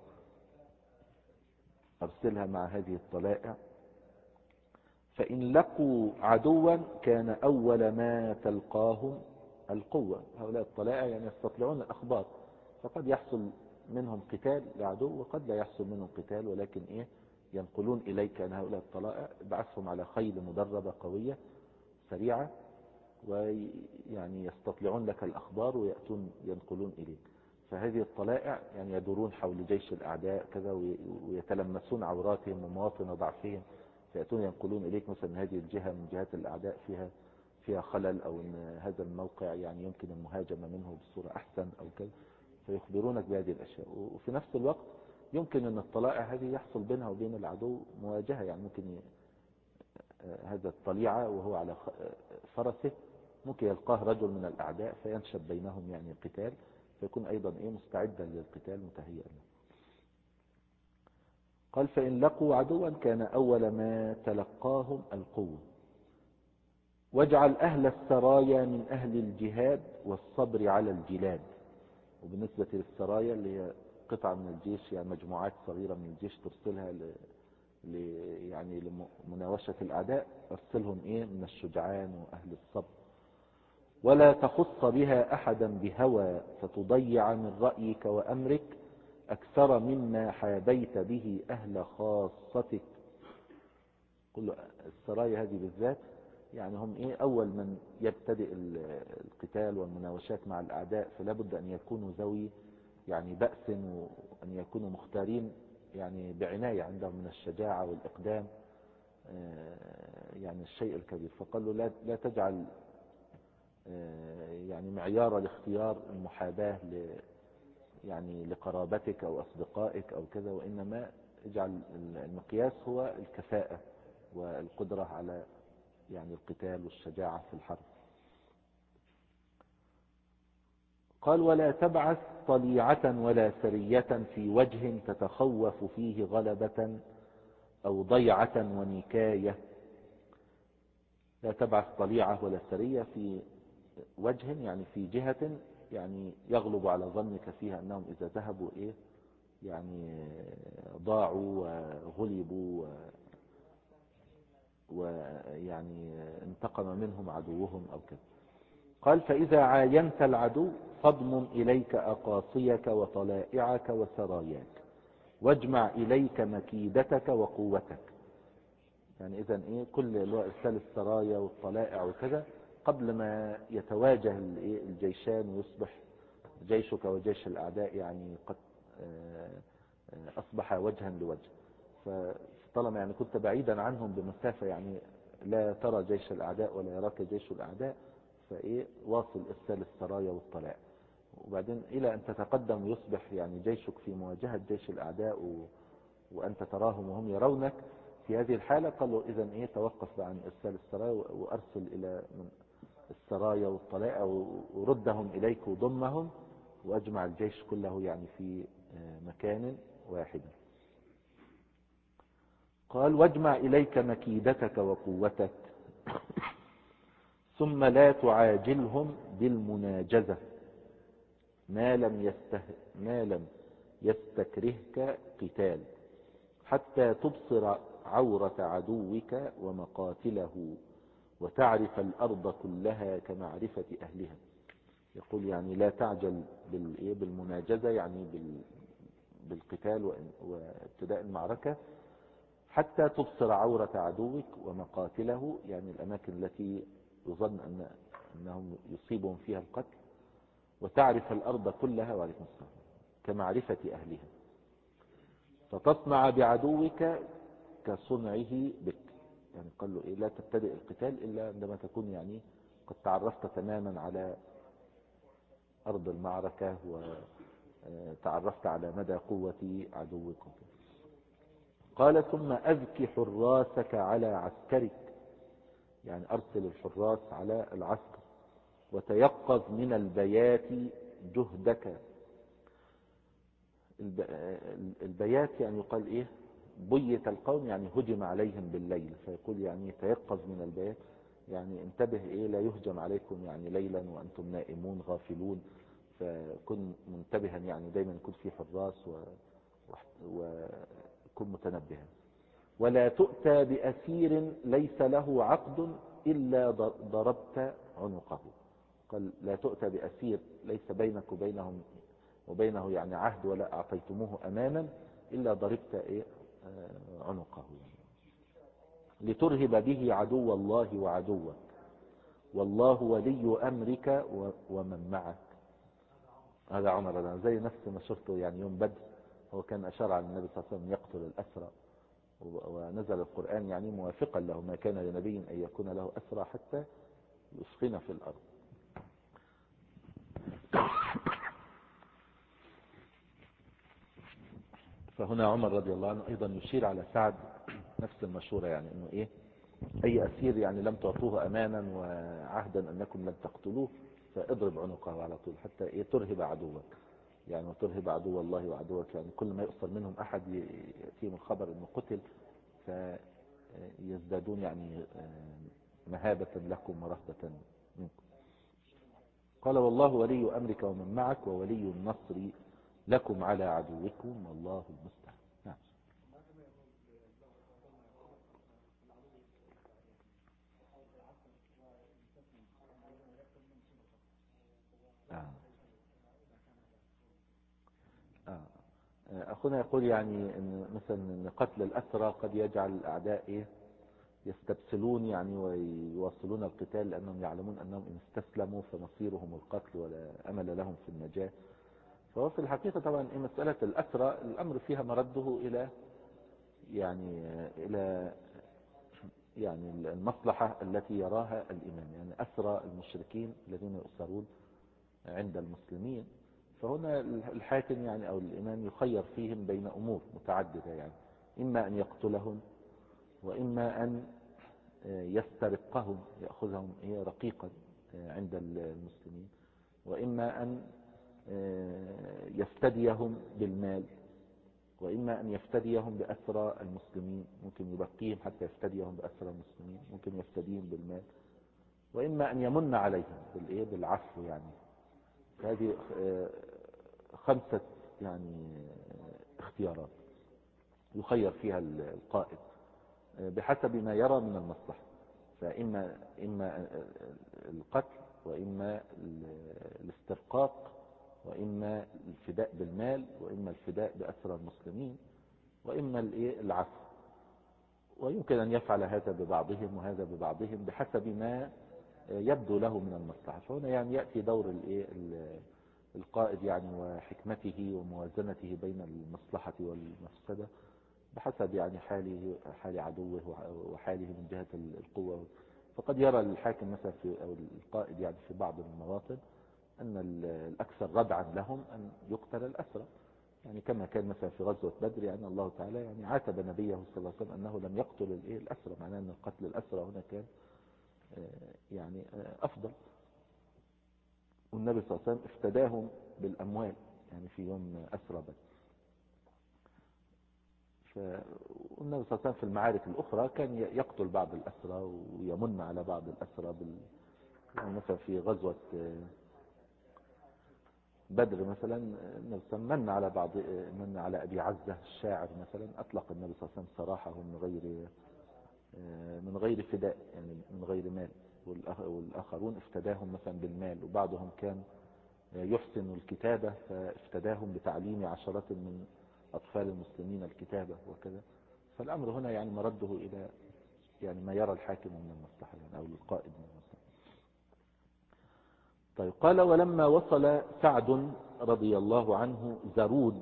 أرسلها مع هذه الطلائع. فإن لقوا عدوا كان أول ما تلقاهم القوة. هؤلاء الطلائع يعني يستطلعون الأخبار، فقد يحصل منهم قتال لعدو وقد لا يحصل منهم قتال، ولكن ينقلون إليك أن هؤلاء الطلائع بعثهم على خيل مدربة قوية سريعة، ويعني يستطلعون لك الأخبار ويأتون ينقلون إليك. فهذه الطلائع يعني يدورون حول جيش الأعداء كذا، ويتلمسون عوراتهم ومواطن ضعفهم، فيأتون ينقلون إليك مثلا هذه الجهة من جهات الأعداء فيها خلل، أو أن هذا الموقع يعني يمكن المهاجمة منه بصورة أحسن أو كذا، فيخبرونك بهذه الأشياء. وفي نفس الوقت يمكن أن الطلائع هذه يحصل بينها وبين العدو مواجهة، يعني ممكن هذا الطليعة وهو على فرسه ممكن يلقاه رجل من الأعداء فينشب بينهم يعني قتال، فيكون أيضا مستعدا للقتال متهيئا له. قال فإن لقوا عدوا كان أول ما تلقاهم القوة. واجعل أهل السرايا من أهل الجهاد والصبر على الجلاد. وبالنسبة للسرايا اللي هي قطعة من الجيش، يعني مجموعات صغيرة من الجيش ترسلها يعني لمناوشة الأعداء، أرسلهم من الشجعان وأهل الصبر. ولا تخص بها أحدا بهوى فتضيع من رأيك وأمرك أكثر مما حابيت به أهل خاصتك. كل السرايا هذه بالذات يعني هم أول من يبتدئ القتال والمناوشات مع الأعداء، فلا بد أن يكونوا ذوي يعني بأس، وأن يكونوا مختارين يعني بعناية، عندهم من الشجاعة والإقدام يعني الشيء الكبير. فقالوا لا تجعل يعني معيار الاختيار المحاباة يعني لقرابتك أو أصدقائك أو كذا، وإنما اجعل المقياس هو الكفاءة والقدرة على يعني القتال والشجاعة في الحرب. قال ولا تبعث طليعة ولا سرية في وجه تتخوف فيه غلبة أو ضيعة ونكاية. لا تبعث طليعة ولا سرية في وجه يعني في جهة يعني يغلب على ظنك فيها أنهم إذا ذهبوا يعني ضاعوا وغلبوا ويعني انتقم منهم عدوهم أو كذا. قال فإذا عاينت العدو فاضمم إليك أقاصيك وطلائعك وسراياك واجمع إليك مكيدتك وقوتك. يعني إذن كل إرسال السرايا والطلائع وكذا قبل ما يتواجه الجيشان ويصبح جيشك وجيش الأعداء يعني قد أصبح وجها لوجه، فطالما يعني كنت بعيدا عنهم بمسافة يعني لا ترى جيش الأعداء ولا يراك جيش الأعداء، واصل إرسال السرايا والطلائع، وبعدين إلى أن تتقدم ويصبح يعني جيشك في مواجهة جيش الأعداء وأنت تراهم وهم يرونك. في هذه الحالة قالوا إذن توقف عن إرسال السرايا وأرسل إلى السرايا والطلائع وردهم إليك وضمهم وأجمع الجيش كله يعني في مكان واحد. قال واجمع إليك مكيدتك وقوتك ثم لا تعاجلهم بالمناجزة ما لم يستكرهك قتال حتى تبصر عورة عدوك ومقاتله وتعرف الأرض كلها كمعرفة أهلها. يقول يعني لا تعجل بالمناجزة يعني بالقتال وابتداء المعركة حتى تبصر عورة عدوك ومقاتله، يعني الأماكن التي يظن أنهم يصيبهم فيها القتل، وتعرف الأرض كلها وعليكم السلام كمعرفة أهلها، فتصنع بعدوك كصنعه بك. يعني قال له لا تبتدئ القتال إلا عندما تكون يعني قد تعرفت تماما على أرض المعركة وتعرفت على مدى قوة عدوكم. قال ثم أذك حراسك على عسكرك، يعني أرسل الحراس على العسكر، وتيقظ من البيات جهدك. البيات يعني يقال إيه؟ بيت القوم يعني هجم عليهم بالليل، فيقول يعني تيقظ من البيات يعني انتبه إيه لا يهجم عليكم يعني ليلا وأنتم نائمون غافلون، فكن منتبها يعني دايما يكون في حراس وكن متنبها. ولا تؤتى بأسير ليس له عقد إلا ضربت عنقه. قال لا تؤتى بأسير ليس بينك وبينه يعني عهد ولا أعطيتموه أمانا إلا ضربت إيه عنقه، لترهب به عدو الله وعدوك، والله ولي أمرك ومن معك. هذا عمر زي نفس ما شرته يعني يوم بدر، هو كان أشار على النبي صلى الله عليه وسلم يقتل الأسرى، ونزل القرآن يعني موافقا له، ما كان لنبي أن يكون له أسرى حتى يسخن في الأرض. فهنا عمر رضي الله عنه أيضا يشير على سعد نفس المشورة، يعني أنه إيه أي أسير يعني لم تعطوه أمانا وعهدا أنكم لن تقتلوه فاضرب عنقه على طول حتى إيه ترهب عدوك، يعني وترهب عدو الله وعدوك، يعني كل ما يؤصل منهم أحد يأتيهم الخبر أنه قتل فيزدادون يعني مهابة لكم ورهبة منكم. قال والله ولي أمرك ومن معك وولي النصر لكم على عدوكم والله المستعان. نعم. أخونا يقول يعني إن مثلا إن قتل الأسرى قد يجعل الأعداء يستبسلون يعني ويواصلون القتال لأنهم يعلمون أنهم إن استسلموا فمصيرهم القتل ولا أمل لهم في النجاة. فهو في الحقيقة طبعا مسألة الأسرى الأمر فيها مرده إلى يعني المصلحة التي يراها الإمام، يعني أسرى المشركين الذين يؤسرون عند المسلمين، فهنا الحاكم يعني أو الإمام يخير فيهم بين أمور متعددة، يعني إما أن يقتلهم وإما أن يسترقهم يأخذهم رقيقا عند المسلمين، وإما أن يفتديهم بالمال، وإما أن يفتديهم بأسرى المسلمين، ممكن يبقيهم حتى يفتديهم بأسرى المسلمين، ممكن يفتديهم بالمال، وإما أن يمن عليهم بالعفو. يعني هذه 5 يعني اختيارات يخير فيها القائد بحسب ما يرى من المصلحة، فإما القتل وإما الاسترقاق وإما الفداء بالمال وإما الفداء بأسرى المسلمين وإما العفو، ويمكن أن يفعل هذا ببعضهم وهذا ببعضهم بحسب ما يبدو له من المصلحة. فهنا يعني يأتي دور القائد يعني وحكمته وموازنته بين المصلحة والمفسدة بحسب يعني حال عدوه وحاله من جهة القوة. فقد يرى الحاكم مثلا أو القائد يعني في بعض المواطن أن الأكثر ردعا لهم أن يقتل الأسرى، يعني كما كان مثلا في غزوة بدر، يعني الله تعالى يعني عاتب نبيه صلى الله عليه وسلم أنه لم يقتل الأسرى، معناه أن قتل الأسرى هنا كان يعني أفضل. والنبي صلى الله عليه وسلم افتداهم بالأموال يعني في يوم أسرى بدر. والنبي صلى الله عليه وسلم في المعارك الأخرى كان يقتل بعض الأسرى ويمن على بعض الأسرى يعني مثلا في غزوة بدر مثلا النبي صلى الله عليه وسلم من على أبي عزة الشاعر مثلا، أطلق النبي صلى الله عليه وسلم سراحه من غير فداء يعني من غير مال، والآخرون افتداهم مثلا بالمال، وبعضهم كان يحسن الكتابة فافتداهم بتعليم عشرات من أطفال المسلمين الكتابة وكذا. فالأمر هنا يعني مرده إلى يعني ما يرى الحاكم من المصلحة يعني أو القائد من المصلحة. طيب قال ولما وصل سعد رضي الله عنه زرود،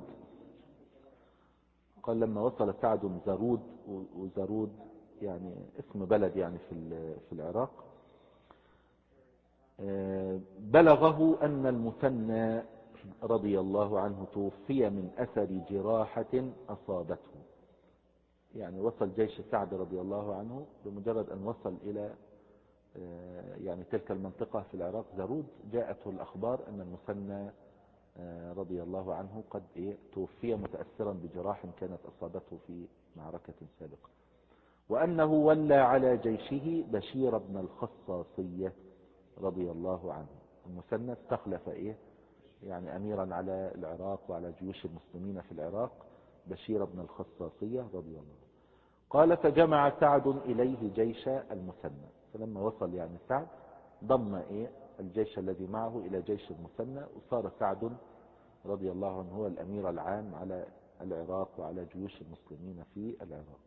قال لما وصل سعد زرود، وزرود يعني اسم بلد يعني في العراق، بلغه أن المثنى رضي الله عنه توفي من أثر جراحة أصابته. يعني وصل جيش سعد رضي الله عنه، بمجرد أن وصل إلى يعني تلك المنطقة في العراق زرود، جاءته الأخبار أن المثنى رضي الله عنه قد توفي متأثرا بجراح كانت أصابته في معركة سابقة، وأنه ولى على جيشه بشير بن الخصاصية رضي الله عنه. المثنى استخلف يعني أميرا على العراق وعلى جيوش المسلمين في العراق بشير بن الخصاصية رضي الله عنه. قال فجمع سعد إليه جيش المثنى، فلما وصل يعني سعد ضم الجيش الذي معه إلى جيش المثنى، وصار سعد رضي الله عنه هو الأمير العام على العراق وعلى جيوش المسلمين في العراق.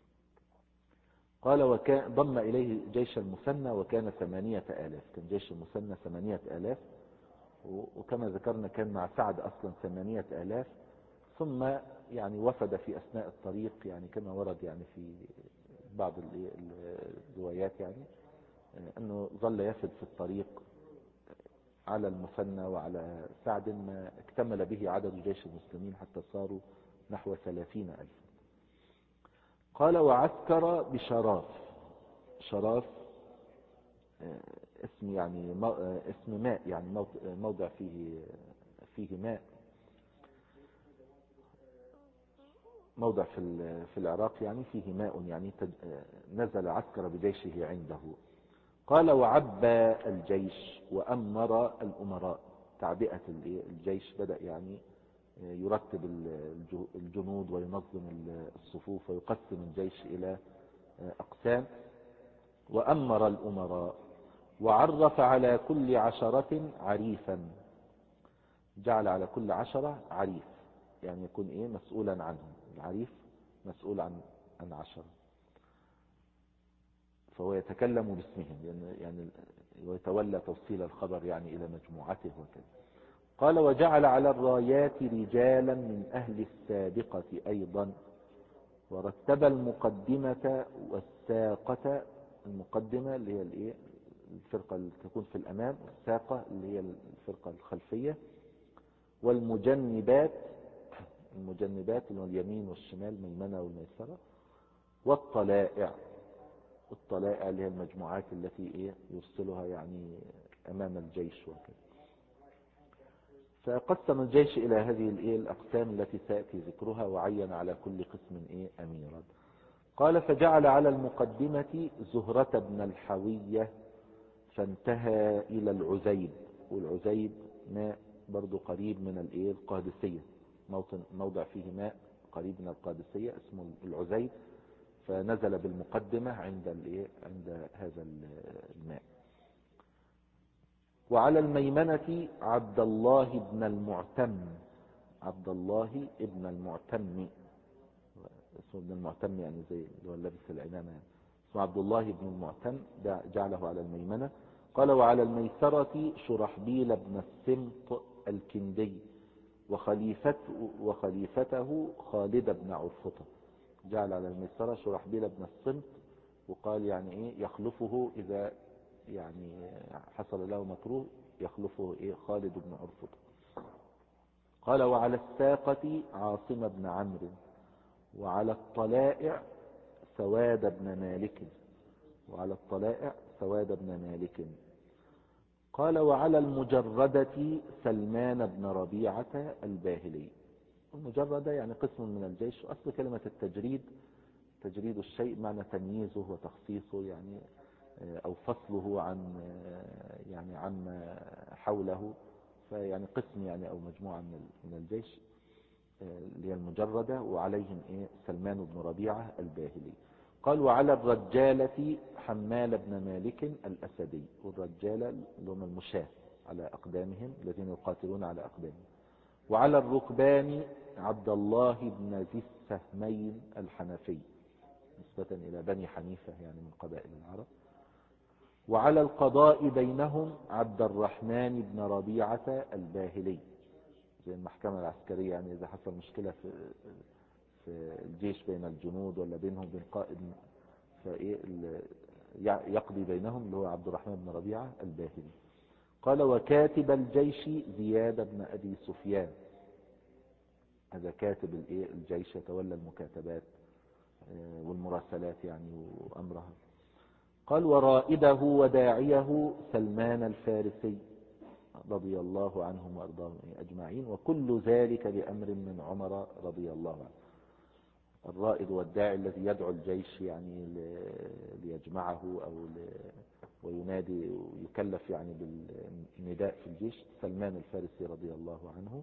قال وكان ضم إليه جيش المثنى وكان 8,000، كان جيش المثنى 8,000، وكما ذكرنا كان مع سعد أصلا 8,000، ثم يعني وفد في أثناء الطريق، يعني كما ورد يعني في بعض الروايات يعني أنه ظل يفد في الطريق على المثنى وعلى سعد ما اكتمل به عدد جيش المسلمين حتى صاروا نحو 30,000. قال وعسكر بشراف. شراف اسم يعني اسم ماء، يعني موضع فيه ماء، موضع في العراق يعني فيه ماء، يعني نزل عسكر بجيشه عنده. قال وعبى الجيش وأمر الأمراء. تعبئة الجيش، بدأ يعني يرتب الجنود وينظم الصفوف ويقسم الجيش إلى أقسام. وأمر الأمراء وعرف على كل 10 عريفا، جعل على كل 10 عريف، يعني يكون مسؤولا عنهم. العريف مسؤول عن 10، فهو يتكلم باسمهم يعني ويتولى توصيل الخبر يعني إلى مجموعته وكذا. قال وجعل على الرايات رجالا من أهل السابقة أيضا، ورتب المقدمة والساقة. المقدمة اللي هي الفرقة اللي تكون في الأمام، والساقة اللي هي الفرقة الخلفية، والمجنبات، المجنبات اللي هو اليمين والشمال، الميمنة والميسرة، والطلائع. الطلائع اللي هي المجموعات التي يرسلها يعني أمام الجيش وكذا. فقسم الجيش إلى هذه الأقسام التي سيأتي ذكرها، وعين على كل قسم أميرا. قال فجعل على المقدمة زهرة بن الحوية، فانتهى إلى العزيب. والعزيب ماء برضو قريب من القادسية، موضع فيه ماء قريب من القادسية اسمه العزيب، فنزل بالمقدمة عند هذا الماء. وعلى الميمنة عبد الله بن المعتم. عبد الله بن المعتم، اسمه ابن المعتم يعني زي اللي هو لابس العمامة يعني. اسمه عبد الله بن المعتم، جعله على الميمنة. قال وعلى الميسرة شرحبيل بن السمط الكندي، وخليفته خالد بن عرفطة. جعل على الميسرة شرحبيل بن السمط، وقال يعني يخلفه إذا يعني حصل له مكروه، يخلفه خالد بن عرفطة. قال وعلى الساقة عاصم بن عمرو، وعلى الطلائع سواد بن مالك. وعلى الطلائع سواد بن مالك. قال وعلى المجردة سلمان بن ربيعة الباهلي. المجردة يعني قسم من الجيش. أصل كلمة التجريد، تجريد الشيء معنى تمييزه وتخصيصه يعني، أو فصله عن عما حوله، فيعني قسم يعني أو مجموعة من الجيش اللي هي المجردة، وعليهم سلمان بن ربيعة الباهلي. قال وعلى الرجالة حمال بن مالك الأسدي. والرجالة اللي هم المشاة على أقدامهم، الذين يقاتلون على أقدامهم. وعلى الركبان عبد الله بن ذي السهمين الحنفي، نسبة إلى بني حنيفة يعني من قبائل العرب. وعلى القضاء بينهم عبد الرحمن بن ربيعة الباهلي، زي المحكمة العسكرية يعني إذا حصل مشكلة في الجيش بين الجنود ولا بينهم بين قائد، يقضي بينهم اللي هو عبد الرحمن بن ربيعة الباهلي. قال وكاتب الجيش زياد بن أبي سفيان، هذا كاتب الجيش يتولى المكاتبات والمراسلات يعني وأمرها. قال ورائده وداعيه سلمان الفارسي رضي الله عنهم وأرضاهم أجمعين، وكل ذلك بأمر من عمر رضي الله عنه. الرائد والداعي الذي يدعو الجيش يعني ليجمعه وينادي ويكلف يعني بالنداء في الجيش سلمان الفارسي رضي الله عنه.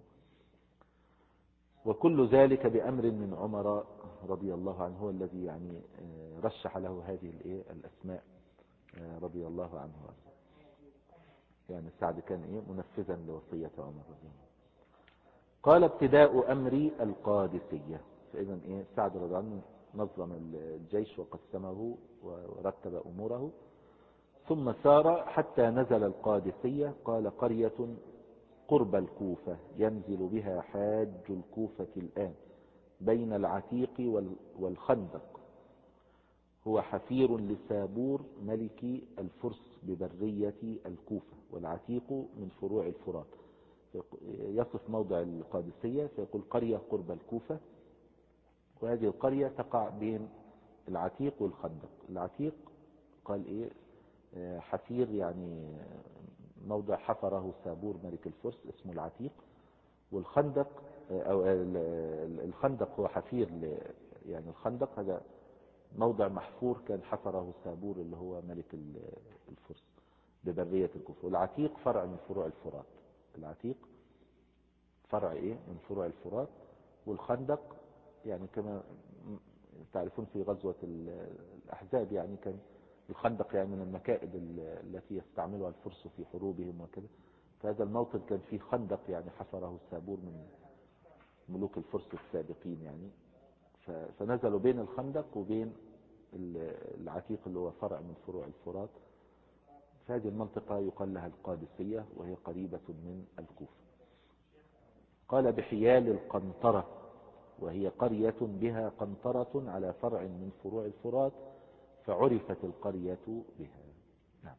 وكل ذلك بأمر من عمر رضي الله عنه، هو الذي يعني رشح له هذه الأسماء رضي الله عنه. يعني سعد كان منفذا لوصية عمر رضي الله عنه. قال ابتداء أمر القادسية، فإذا سعد رضي الله عنه نظم الجيش وقسمه ورتب أموره، ثم سار حتى نزل القادسية. قال قرية قرب الكوفة ينزل بها حاج الكوفة الآن بين العتيق والخندق، هو حفير لسابور ملك الفرس ببرية الكوفة، والعتيق من فروع الفرات. يصف موضع القادسية فيقول قرية قرب الكوفة، وهذه القرية تقع بين العتيق والخندق. العتيق قال حفير يعني موضع حفره سابور ملك الفرس اسمه العتيق، والخندق أو الخندق هو حفير يعني الخندق هذا موضع محفور كان حفره سابور اللي هو ملك الفرس ببرية الكوفة. والعتيق فرع من فروع الفرات، العتيق فرع من فروع الفرات. والخندق يعني كما تعرفون في غزوة الأحزاب يعني كان الخندق يعني من المكائد التي يستعملها الفرس في حروبهم وكذا، فهذا الموطن كان فيه خندق يعني حفره السابور من ملوك الفرس السابقين يعني. فنزلوا بين الخندق وبين العتيق اللي هو فرع من فروع الفرات. فهذه المنطقة يقال لها القادسية، وهي قريبة من الكوفة. قال بحيال القنطرة، وهي قرية بها قنطرة على فرع من فروع الفرات، فعرفت القرية بها. نعم.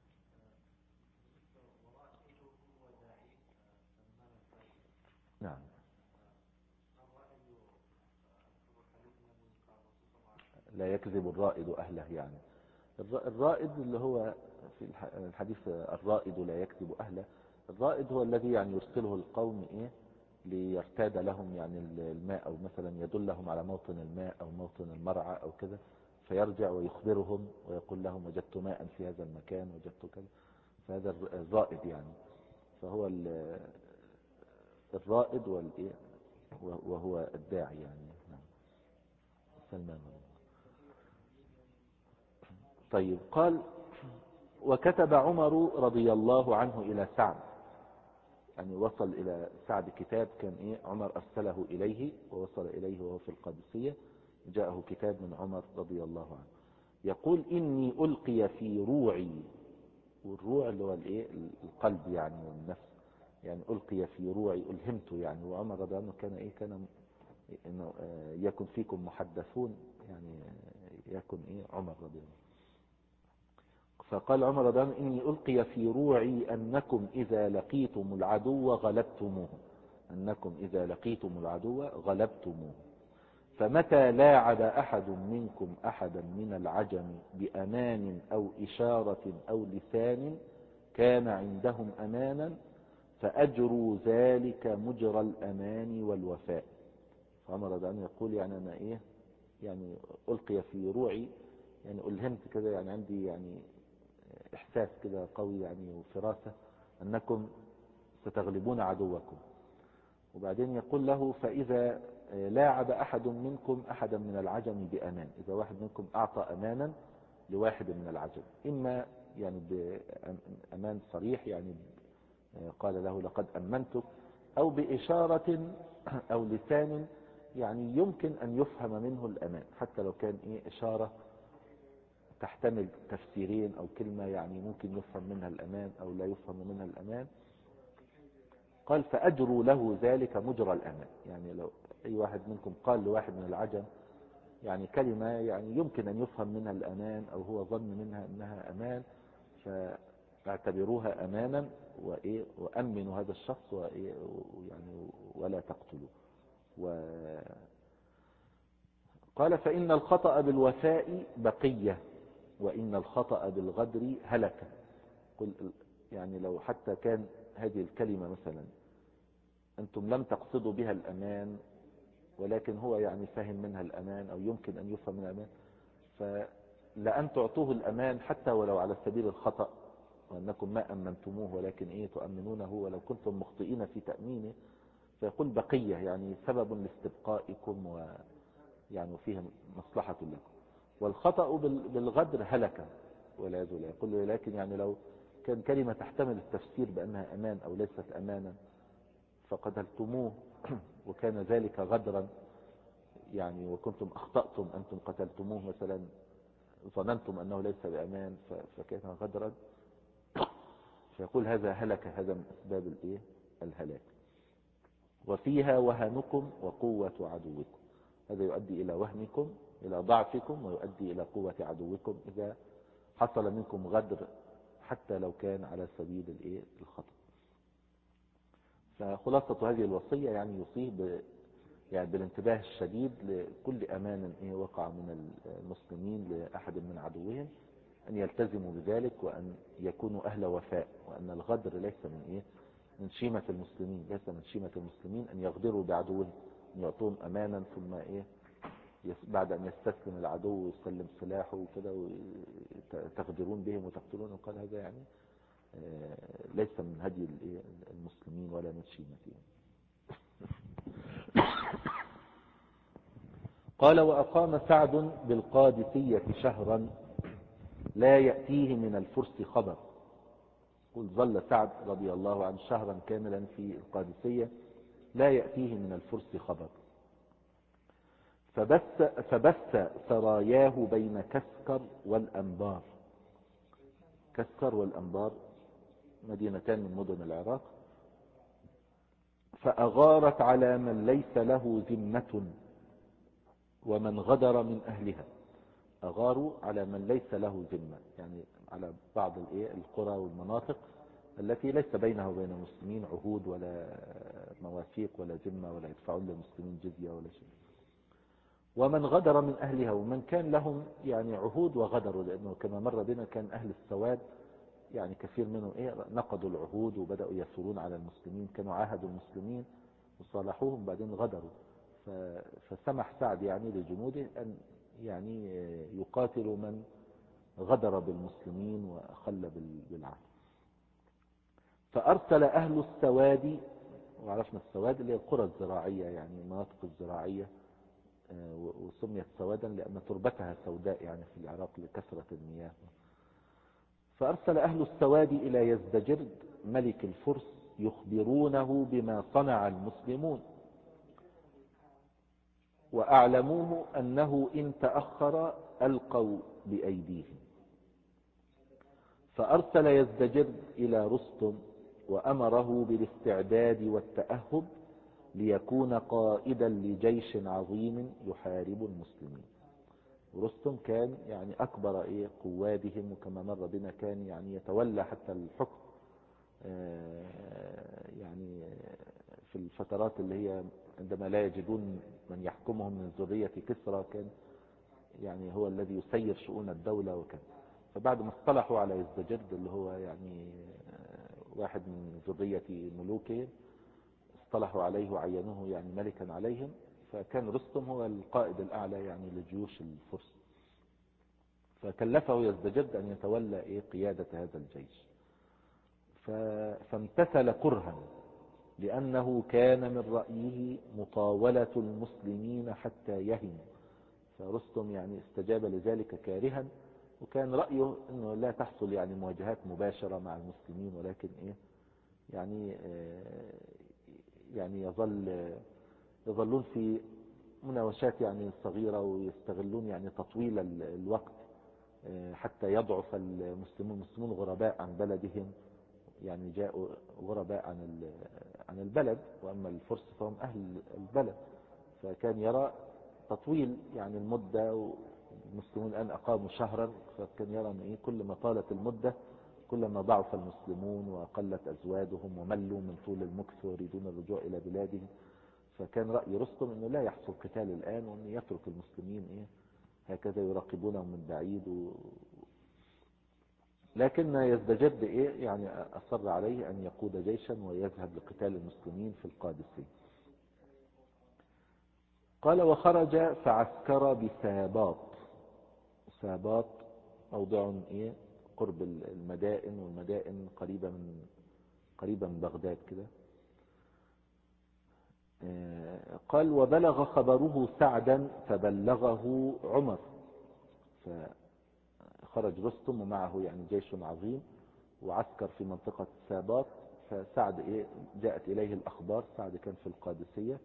نعم. لا يكذب الرائد أهله يعني. الرائد اللي هو في الحديث الرائد لا يكذب أهله، الرائد هو الذي يعني يرسله القوم ليرتاد لهم يعني الماء، أو مثلا يدلهم على موطن الماء أو موطن المرعى أو كذا، فيرجع ويخبرهم ويقول لهم وجدت ماء في هذا المكان وجدت كذا. فهذا الرائد يعني، فهو الرائد وهو الداعي يعني. نعم. سلمان. طيب قال وكتب عمر رضي الله عنه إلى سعد، يعني وصل إلى سعد كتاب كان عمر أرسله إليه، ووصل إليه وهو في القادسية. جاءه كتاب من عمر رضي الله عنه يقول إني ألقي في روعي، والروع اللي هو القلب يعني والنفس، يعني ألقي في روعي ألهمت يعني. وعمر رضي الله عنه كان إنه يكن فيكم محدثون يعني، يكن عمر رضي الله. فقال عمر رضي الله عنه إني ألقي في روعي أنكم إذا لقيتم العدو غلبتموه، أنكم إذا لقيتم العدو غلبتموه، فمتى لاعب أحد منكم أحدا من العجم بأمان أو إشارة أو لسان كان عندهم أمانا، فأجروا ذلك مجرى الأمان والوفاء. فعمر رضي الله عنه يقول يعني أنا يعني ألقي في روعي يعني ألهمت كذا يعني، عندي يعني إحساس كده قوي يعني وفراسة أنكم ستغلبون عدوكم. وبعدين يقول له فإذا لاعب أحد منكم أحدا من العجم بأمان، إذا واحد منكم أعطى أمانا لواحد من العجم، إما يعني بأمان صريح يعني قال له لقد أمنتك، أو بإشارة أو لسان يعني يمكن أن يفهم منه الأمان، حتى لو كان إشارة تحتمل تفسيرين أو كلمة يعني ممكن يفهم منها الأمان أو لا يفهم منها الأمان. قال فأجروا له ذلك مجرى الأمان، يعني لو أي واحد منكم قال لواحد من العجم يعني كلمة يعني يمكن أن يفهم منها الأمان أو هو ظن منها أنها أمان، فاعتبروها أمانا وأمنوا هذا الشخص يعني ولا تقتلوا. قال فإن الخطأ بالوفاء بقية وإن الخطأ بالغدر هلكة. يعني لو حتى كان هذه الكلمة مثلا أنتم لم تقصدوا بها الأمان، ولكن هو يعني فهم منها الأمان أو يمكن أن يفهم منها الأمان، فلأن تعطوه الأمان حتى ولو على سبيل الخطأ وأنكم ما أمنتموه، ولكن تؤمنونه ولو كنتم مخطئين في تأمينه، فيقول بقية يعني سبب لاستبقائكم ويعني فيه مصلحة لكم. والخطأ بالغدر هلكة والعياذ بالله. يقول لكن يعني لو كان كلمة تحتمل التفسير بأنها أمان أو ليست أمانا فقتلتموه وكان ذلك غدرا، يعني وكنتم أخطأتم أنتم قتلتموه مثلا، ظننتم أنه ليس بأمان فكان غدرا، فيقول هذا هلك، هذا من أسباب الهلاك. وفيها وهنكم وقوة عدوكم، هذا يؤدي إلى وهنكم إلى ضعفكم ويؤدي إلى قوة عدوكم إذا حصل منكم غدر حتى لو كان على سبيل الخطأ. فخلاصة هذه الوصية يعني يوصيه يعني بالانتباه الشديد لكل أمان وقع من المسلمين لأحد من عدوهم، أن يلتزموا بذلك وأن يكونوا أهل وفاء، وأن الغدر ليس من شيمة المسلمين، ليس من شيمة المسلمين أن يغدروا بعدوهم، أن يعطوهم أمانا ثم بعد أن يستسلم العدو ويسلم سلاحه وكده تغدرون بهم وتقتلون. وقال هذا يعني ليس من هدي المسلمين ولا من شيمتهم. قال وأقام سعد بالقادسية شهرا لا يأتيه من الفرس خبر. قل ظل سعد رضي الله عنه شهرا كاملا في القادسية لا يأتيه من الفرس خبر، فبث سراياه بين كسكر والأنبار. كسكر والأنبار مدينتان من مدن العراق. فأغارت على من ليس له ذمة ومن غدر من أهلها. أغاروا على من ليس له ذمة، يعني على بعض القرى والمناطق التي ليس بينها وبين المسلمين عهود ولا مواثيق ولا ذمة ولا يدفعون للمسلمين جزية ولا شيء. ومن غدر من أهلها، ومن كان لهم يعني عهود وغدروا، لأنه كما مر بنا كان أهل السواد يعني كثير منهم نقضوا العهود وبدأوا يثورون على المسلمين، كانوا عاهدوا المسلمين وصالحوهم بعدين غدروا. فسمح سعد يعني لجنوده أن يعني يقاتلوا من غدر بالمسلمين وأخل بالعهد. فأرسل أهل السواد، وعرفنا السواد اللي هي القرى الزراعية يعني المناطق الزراعية، وسميت سوادا لأن تربتها سوداء يعني في العراق لكثرة المياه. فأرسل أهل السواد إلى يزدجرد ملك الفرس يخبرونه بما صنع المسلمون، وأعلموه أنه إن تأخر ألقوا بأيديهم. فأرسل يزدجرد إلى رستم وأمره بالاستعداد والتأهب ليكون قائدا لجيش عظيم يحارب المسلمين. ورستم كان يعني أكبر قوادهم، وكما مر بنا كان يعني يتولى حتى الحكم يعني في الفترات اللي هي عندما لا يجدون من يحكمهم من ذرية كسرى، كان يعني هو الذي يسير شؤون الدولة وكذا. فبعد ما اصطلحوا على يزدجرد اللي هو يعني واحد من ذرية ملوكهم، اصطلحوا عليه وعينوه يعني ملكا عليهم، فكان رستم هو القائد الأعلى يعني لجيوش الفرس. فكلفه يزدجرد أن يتولى قيادة هذا الجيش، فامتثل كرها لأنه كان من رأيه مطاولة المسلمين حتى يهنوا. فرستم يعني استجاب لذلك كارها، وكان رأيه أنه لا تحصل يعني مواجهات مباشرة مع المسلمين، ولكن يعني يظلون في مناوشات يعني صغيرة، ويستغلون يعني تطويل الوقت حتى يضعف المسلمون غرباء عن بلدهم، يعني جاءوا غرباء عن البلد، وأما الفرس فهم أهل البلد. فكان يرى تطويل يعني المدة، والمسلمون الآن أقاموا شهرا، فكان يرى أن كل ما طالت المدة كلما ضعف المسلمون وقلت أزوادهم وملوا من طول المكث ويريدون الرجوع إلى بلادهم، فكان رأي رستم أنه لا يحصل قتال الآن، وأن يترك المسلمين هكذا يراقبونهم من بعيد. لكن يزدجرد يعني أصر عليه أن يقود جيشا ويذهب لقتال المسلمين في القادسية. قال وخرج فعسكر بساباط. ساباط موضع قرب المدائن، والمدائن قريبة من بغداد كده. قال وبلغ خبره سعدا فبلغه عمر، فخرج رستم ومعه يعني جيش عظيم وعسكر في منطقة ساباط. فسعد جاءت إليه الأخبار، سعد كان في القادسية،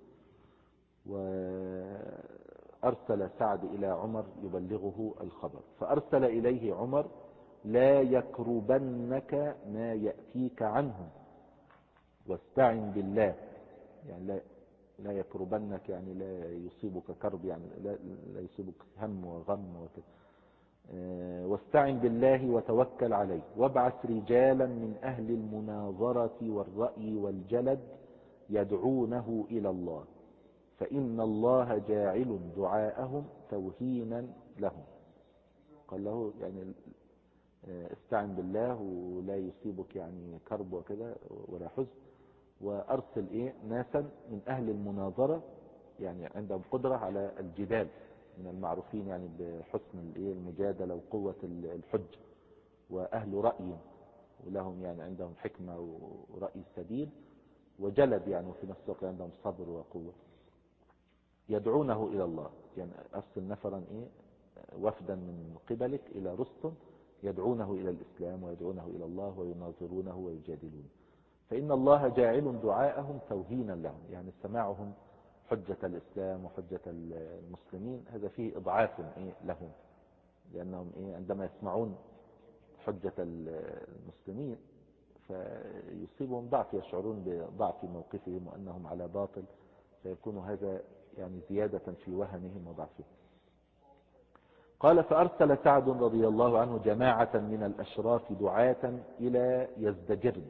وأرسل سعد إلى عمر يبلغه الخبر. فأرسل إليه عمر لا يكربنك ما يأتيك عنهم واستعن بالله. يعني لا يكربنك يعني لا يصيبك كرب، يعني لا يصيبك هم وغم وكذا. واستعن بالله وتوكل عليه، وابعث رجالا من أهل المناظرة والرأي والجلد يدعونه إلى الله، فإن الله جاعل دعاءهم توهينا لهم. قال له يعني استعن بالله ولا يصيبك يعني كرب وكذا ولا حزن، وأرسل ناسا من أهل المناظرة، يعني عندهم قدرة على الجدال، من المعروفين يعني بحسن المجادلة وقوة الحج، وأهل رأي ولهم يعني عندهم حكمة ورأي سديد وجلد، يعني وفي نفس الوقت عندهم صبر وقوة، يدعونه إلى الله. يعني أرسل نفرا وفدا من قبلك إلى رستم يدعونه إلى الإسلام ويدعونه إلى الله ويناظرونه ويجادلون، فإن الله جاعل دعاءهم توهينا لهم. يعني سماعهم حجة الإسلام وحجة المسلمين هذا فيه إضعاف لهم، لأنهم عندما يسمعون حجة المسلمين فيصيبهم ضعف، يشعرون بضعف موقفهم وأنهم على باطل، فيكون هذا يعني زيادة في وهنهم وضعفهم. قال فأرسل سعد رضي الله عنه جماعة من الأشراف دعاة إلى يزدجرد.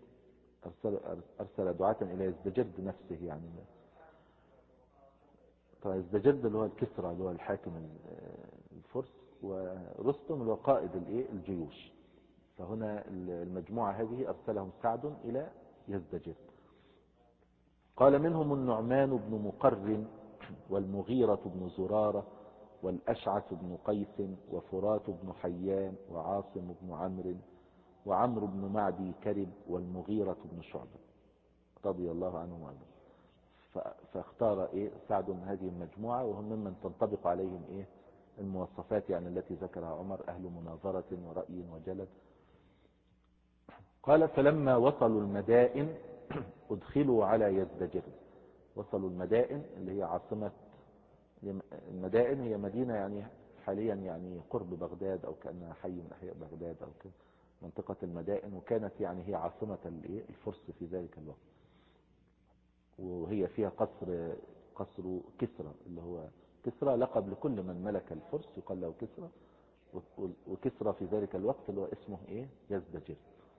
أرسل دعاة إلى يزدجرد نفسه، يعني يزدجرد اللي هو الكسرى اللي هو الحاكم الفرس، ورستم اللي هو قائد الجيوش. فهنا المجموعة هذه أرسلهم سعد إلى يزدجرد. قال منهم النعمان بن مقرن والمغيرة بن زرارة والأشعث بن قيس وفرات بن حيان وعاصم بن عمرو وعمرو بن معدي كرب والمغيرة بن شعبة رضي الله عنهم وعنهم. فاختار سعد هذه المجموعة، وهم ممن تنطبق عليهم المواصفات يعني التي ذكرها عمر، أهل مناظرة ورأي وجلد. قال فلما وصلوا المدائن ادخلوا على يزدجرد. وصلوا المدائن اللي هي عاصمة المدائن، هي مدينة يعني حاليا يعني قرب بغداد أو كأنها حي من أحياء بغداد أو كده، منطقة المدائن، وكانت يعني هي عاصمة الفرس في ذلك الوقت، وهي فيها قصر كسرى، اللي هو كسرى لقب لكل من ملك الفرس يقال له كسرى، وكسرى في ذلك الوقت اللي هو اسمه يزدجرد.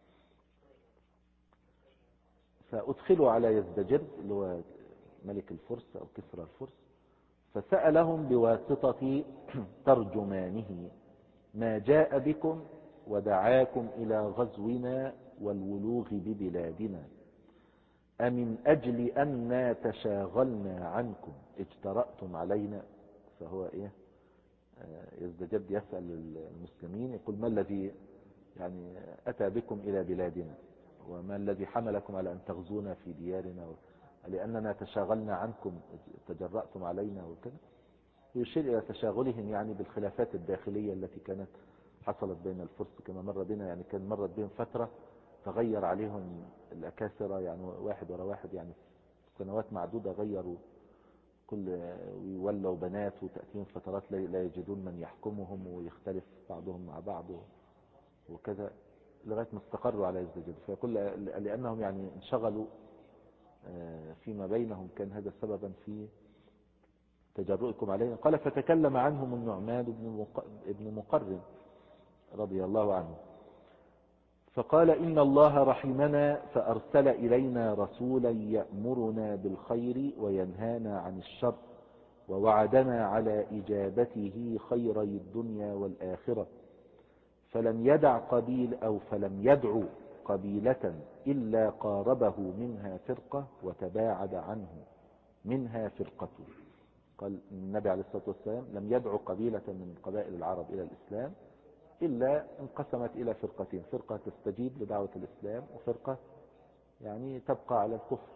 فأدخلوا على يزدجرد اللي هو ملك الفرس أو كسرى الفرس، فسألهم بواسطة ترجمانه ما جاء بكم ودعاكم إلى غزونا والولوغ ببلادنا، أمن أجل أننا تشاغلنا عنكم اجترأتم علينا. فهو يزدجرد يسأل المسلمين يقول ما الذي يعني أتى بكم إلى بلادنا، وما الذي حملكم على أن تغزونا في ديارنا، لأننا تشاغلنا عنكم تجرأتم علينا وكذا. يشير إلى تشاغلهم يعني بالخلافات الداخلية التي كانت حصلت بين الفرس كما مر بنا، يعني كان مرت بهم فترة تغير عليهم الأكاسرة، يعني واحد ورا واحد، يعني سنوات معدودة غيروا ويولوا بنات، وتأتيهم فترات لا يجدون من يحكمهم ويختلف بعضهم مع بعض وكذا لغاية ما استقروا على يزدجرد. فيقول لأنهم يعني انشغلوا فيما بينهم كان هذا سببا في تجرؤكم علينا. قال فتكلم عنهم النعمان بن مقرن رضي الله عنه، فقال إن الله رحمنا فأرسل إلينا رسولا يأمرنا بالخير وينهانا عن الشر ووعدنا على إجابته خيري الدنيا والآخرة، فلم يدع قبيلة إلا قاربه منها فرقة وتباعد عنه منها فرقته. قال النبي عليه الصلاة والسلام لم يدعو قبيلة من قبائل العرب إلى الإسلام إلا انقسمت إلى فرقتين، فرقة تستجيب لدعوة الإسلام وفرقة يعني تبقى على الكفر.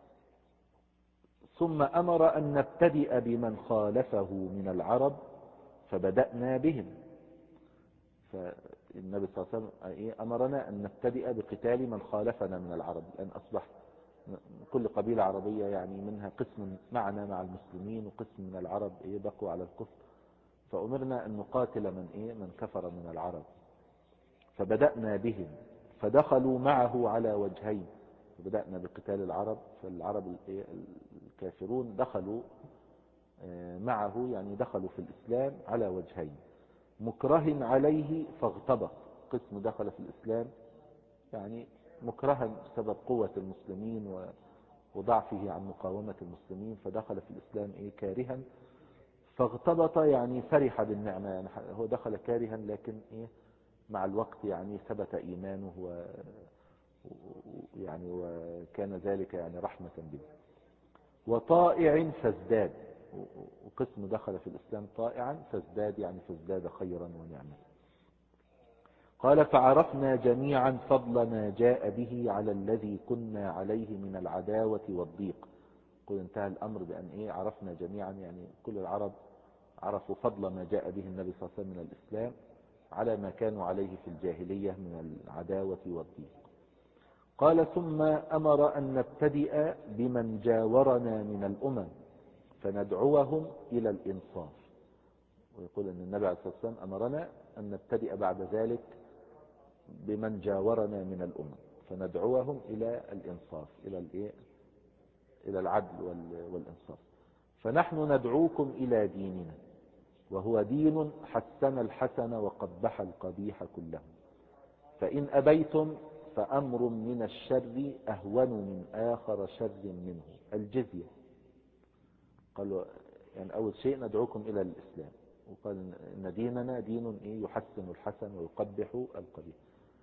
ثم أمر أن نبتدئ بمن خالفه من العرب فبدأنا بهم. فالنبي صلى الله عليه وسلم أمرنا أن نبتدئ بقتال من خالفنا من العرب، لأن أصبح كل قبيلة عربية يعني منها قسم معنا مع المسلمين وقسم من العرب بقوا على الكفر، فأمرنا أن نقاتل من كفر من العرب. فبدأنا بهم فدخلوا معه على وجهين، بدأنا بقتال العرب، فالعرب الكافرون دخلوا معه يعني دخلوا في الإسلام على وجهين، مكره عليه فاغتبط، قسم دخل في الإسلام يعني مكرها بسبب قوة المسلمين وضعفه عن مقاومة المسلمين، فدخل في الإسلام كارها، فاغتبط يعني فرح بالنعمة، يعني هو دخل كارها لكن مع الوقت يعني ثبت إيمانه يعني وكان ذلك يعني رحمة به. وطائع فازداد، وقسم دخل في الإسلام طائعا فازداد يعني فازداد خيرا ونعمة. قال فعرفنا جميعا فضل ما جاء به على الذي كنا عليه من العداوة والضيق. قل انتهى الأمر بأن عرفنا جميعا يعني كل العرب عرفوا فضل ما جاء به النبي صلى الله عليه وسلم من الإسلام على ما كانوا عليه في الجاهلية من العداوة والضيق. قال ثم أمر أن نبتدئ بمن جاورنا من الأمم فندعوهم إلى الإنصاف. ويقول أن النبي عليه الصلاة والسلام أمرنا أن نبتدئ بعد ذلك بمن جاورنا من الأمم فندعوهم إلى الإنصاف، إلى العدل والإنصاف. فنحن ندعوكم إلى ديننا وهو دين حسن الحسن وقبح القبيح كله، فإن أبيتم فأمر من الشر أهون من آخر شر منه الجزية. قالوا يعني أول شيء ندعوكم إلى الإسلام، وقال إن ديننا دين يحسن الحسن ويقبح القبيح.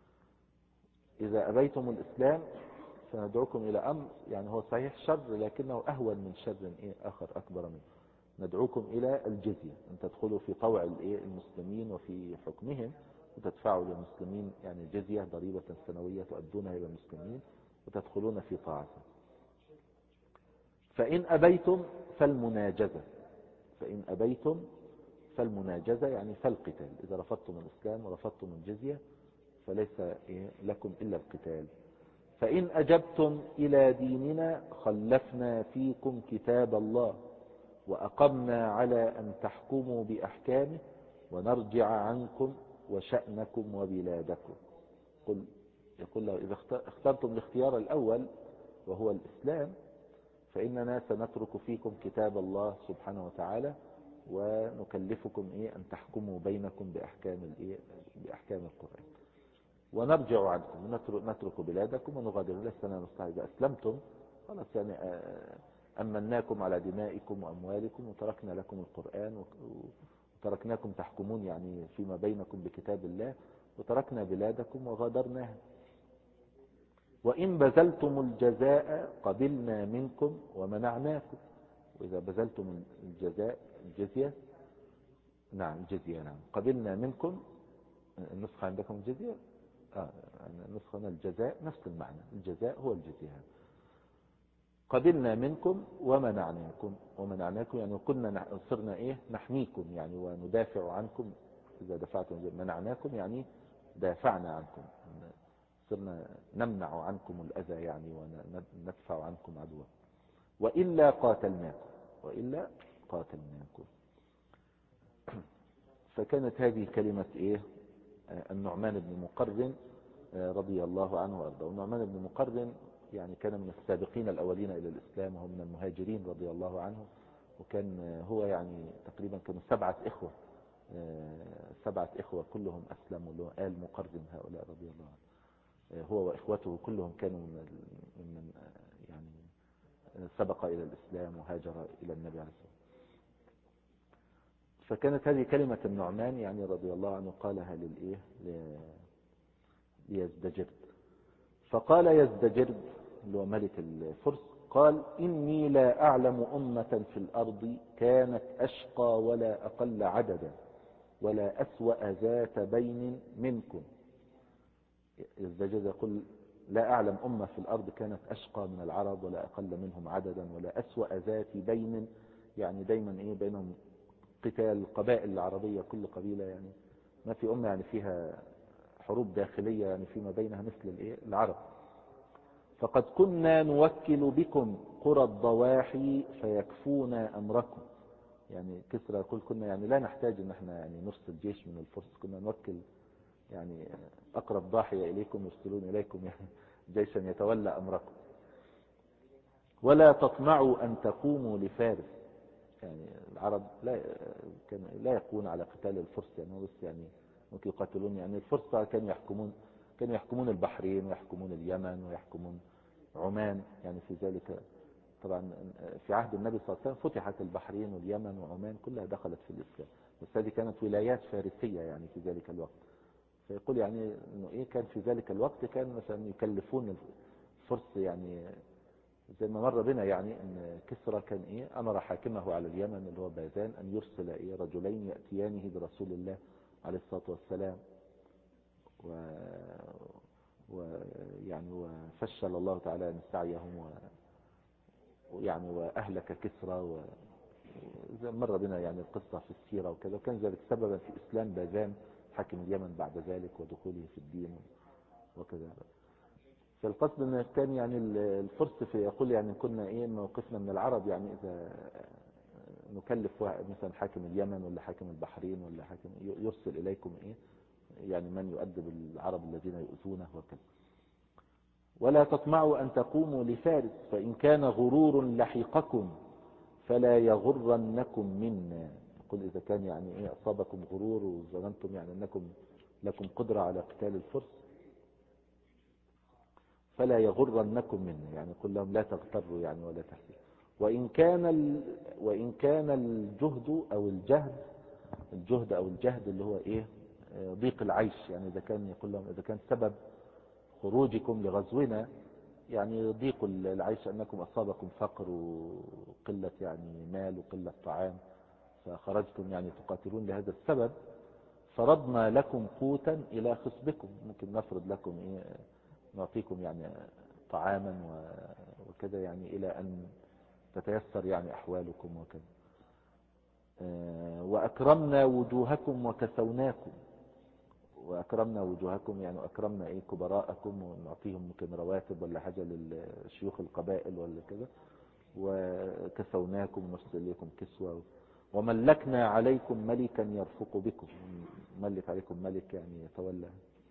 إذا أبيتم الإسلام فندعوكم إلى أمر يعني هو صحيح شر لكنه أهون من شر آخر أكبر منه. ندعوكم إلى الجزية، أن تدخلوا في طوع المسلمين وفي حكمهم وتدفعوا للمسلمين يعني جزية ضريبة سنوية تؤدونها إلى المسلمين وتدخلون في طاعتهم. فإن أبيتم فالمناجزة، فإن أبيتم فالمناجزة يعني فالقتال. إذا رفضتم الإسلام ورفضتم الجزية فليس لكم إلا القتال. فإن أجبتم إلى ديننا خلفنا فيكم كتاب الله وأقمنا على أن تحكموا بأحكامه ونرجع عنكم وشأنكم وبلادكم. يقول له إذا اخترتم الاختيار الأول وهو الإسلام فإننا سنترك فيكم كتاب الله سبحانه وتعالى ونكلفكم أن تحكموا بينكم بأحكام القرآن ونرجع عنكم نترك بلادكم ونغادر. لسنا نستطيع إذا أسلمتم خلاص يعني أمناكم على دمائكم وأموالكم وتركنا لكم القرآن وتركناكم تحكمون يعني فيما بينكم بكتاب الله وتركنا بلادكم وغادرناها. وإن بذلتم الجزاء قبلنا منكم ومنعناكم. وإذا بذلتم الجزية نعم الجزية نعم قبلنا منكم. النسخة عندكم الجزية نسخنا الجزاء نفس المعنى، الجزاء هو الجزية. قبلنا منكم ومنعناكم يعني كنا صرنا نحميكم يعني وندافع عنكم. إذا دفعتم منعناكم يعني دافعنا عنكم، صرنا نمنع عنكم الأذى يعني وندفع عنكم عدوا. وإلا قاتلناكم. فكانت هذه كلمة النعمان بن مقرن رضي الله عنه وارضاه. النعمان بن مقرن يعني كان من السابقين الأولين إلى الإسلام وهو من المهاجرين رضي الله عنه، وكان هو يعني تقريبا كانوا 7 إخوة، 7 إخوة كلهم أسلموا له آل مقرن هؤلاء رضي الله عنه. هو وإخوته كلهم كانوا من يعني سبق إلى الإسلام وهاجر إلى النبي عليه الصلاة والسلام. فكانت هذه كلمة النعمان يعني رضي الله عنه قالها ليزدجرد. فقال يزدجرد اللي هو ملك الفرس قال إني لا أعلم أمة في الأرض كانت أشقى ولا أقل عددا ولا أسوأ ذات بين منكم. يزدجرد يقول لا أعلم أمة في الأرض كانت أشقى من العرب ولا أقل منهم عددا ولا أسوأ ذات بين، يعني دايما بينهم قتال القبائل العربية كل قبيلة يعني ما في أمة يعني فيها حروب داخلية يعني فيما بينها مثل العرب. فقد كنا نوكل بكم قرى الضواحي فيكفونا أمركم. يعني كسرى يقول كنا يعني لا نحتاج ان احنا يعني نرسل جيش من الفرس، كنا نوكل يعني أقرب ضاحية إليكم يرسلون إليكم يعني جيشا يتولى أمركم. ولا تطمعوا أن تقوموا لفارس. يعني العرب لا يقوون على قتال الفرس يعني بس يعني ممكن يقاتلون يعني الفرس كانوا يحكمون البحرين ويحكمون اليمن ويحكمون عمان يعني في ذلك. طبعا في عهد النبي صلى الله عليه وسلم فتحت البحرين واليمن وعمان كلها دخلت في الإسلام، بس هذه كانت ولايات فارسية يعني في ذلك الوقت. فيقول يعني انه كان في ذلك الوقت كان مثلا يكلفون الفرس يعني زي ما مر بنا يعني ان كسرى كان امر حاكمه على اليمن اللي هو باذان ان يرسل رجلين ياتيانه برسول الله عليه الصلاه والسلام ويعني وفشل الله تعالى ان سعيهم ويعني واهلك كسرى زي مر بنا يعني القصه في السيره وكذا، وكان ذلك سببا في اسلام باذان حاكم اليمن بعد ذلك ودخوله في الدين وكذا. فالقصد ان كان يعني الفرس يقول يعني كنا موقفنا من العرب يعني اذا نكلف واحد مثلا حاكم اليمن ولا حاكم البحرين ولا حاكم يرسل اليكم يعني من يؤدب العرب الذين يؤذونه وكذا. ولا تطمعوا ان تقوموا لفارس فان كان غرور لحقكم فلا يغرنكم منا. يقول اذا كان يعني اصابكم غرور وظننتم يعني انكم لكم قدرة على قتال الفرس فلا يغرنكم منا، يعني قل لهم لا تغتروا يعني ولا تحسبوا. وإن كان الجهد أو الجهد اللي هو ضيق العيش، يعني إذا كان يقول لهم إذا كان سبب خروجكم لغزونا يعني ضيق العيش أنكم أصابكم فقر وقلة يعني مال وقلة طعام فخرجتم يعني تقاتلون لهذا السبب فرضنا لكم قوتا إلى خصبكم، ممكن نفرض لكم نعطيكم يعني طعاما وكذا يعني إلى أن تتيسر يعني أحوالكم وكذا. وأكرمنا وجوهكم وكسوناكم. وأكرمنا وجوهكم يعني أكرمنا كبراءكم ونعطيهم ممكن رواتب ولا حاجة للشيوخ القبائل ولا كذا. وكسوناكم نرسل لكم كسوة. وملكنا عليكم ملكا يرفق بكم، ملك عليكم ملك يعني يتولى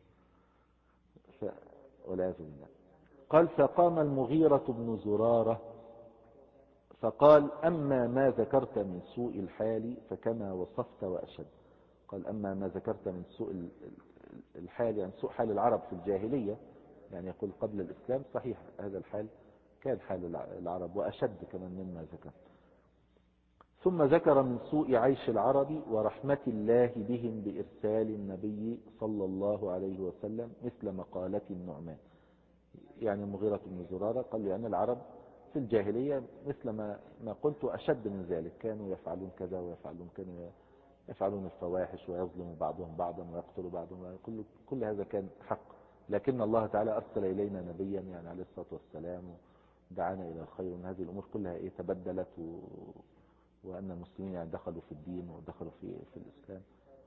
والعياذ بالله. قال فقام المغيرة بن زرارة فقال أما ما ذكرت من سوء الحال فكما وصفت وأشد. قال أما ما ذكرت من سوء الحال يعني سوء حال العرب في الجاهلية، يعني يقول قبل الإسلام صحيح هذا الحال كان حال العرب وأشد كمان مما ذكرت. ثم ذكر من سوء عيش العرب ورحمة الله بهم بإرسال النبي صلى الله عليه وسلم مثل مقالة النعمان. يعني مغيرة بن زرارة قال لي أن العرب في الجاهلية مثل ما قلت أشد من ذلك، كانوا يفعلون كذا ويفعلون كانوا يفعلون الفواحش ويظلم بعضهم بعضا ويقتل بعضهم، كل هذا كان حق، لكن الله تعالى أرسل إلينا نبيا يعني عليه الصلاة والسلام ودعانا إلى الخير، ومن هذه الأمور كلها تبدلت وأن المسلمين يعني دخلوا في الدين ودخلوا في الإسلام.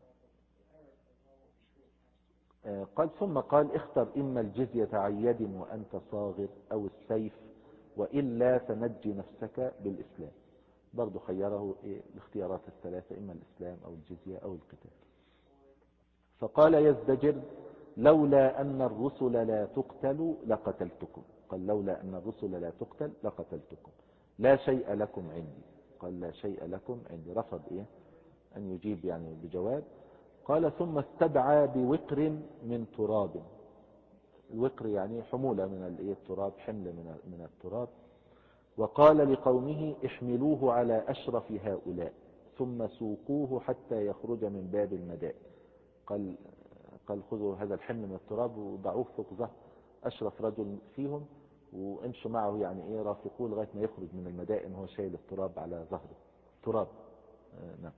قال ثم قال اختر إما الجزية عن يد وأنت صاغر أو السيف وإلا فنجي نفسك بالإسلام. برضو خيره الاختيارات الثلاثة إما الإسلام أو الجزية أو القتال. فقال يزدجر لولا أن الرسل لا تقتل لقتلتكم. قال لولا أن الرسل لا تقتل لقتلتكم لا شيء لكم عندي. قال لا شيء لكم عندي، رفض أن يجيب يعني بجواب. قال ثم استدعى بوقر من تراب. الوقر يعني حمولة من التراب، حمل من التراب. وقال لقومه احملوه على أشرف هؤلاء ثم سوقوه حتى يخرج من باب المدائن. قال خذوا هذا الحمل من التراب وضعوه فوق ظهر أشرف رجل فيهم وامشوا معه، يعني رافقوه لغاية ما يخرج من المدائن وهو شايل التراب على ظهره تراب. نعم.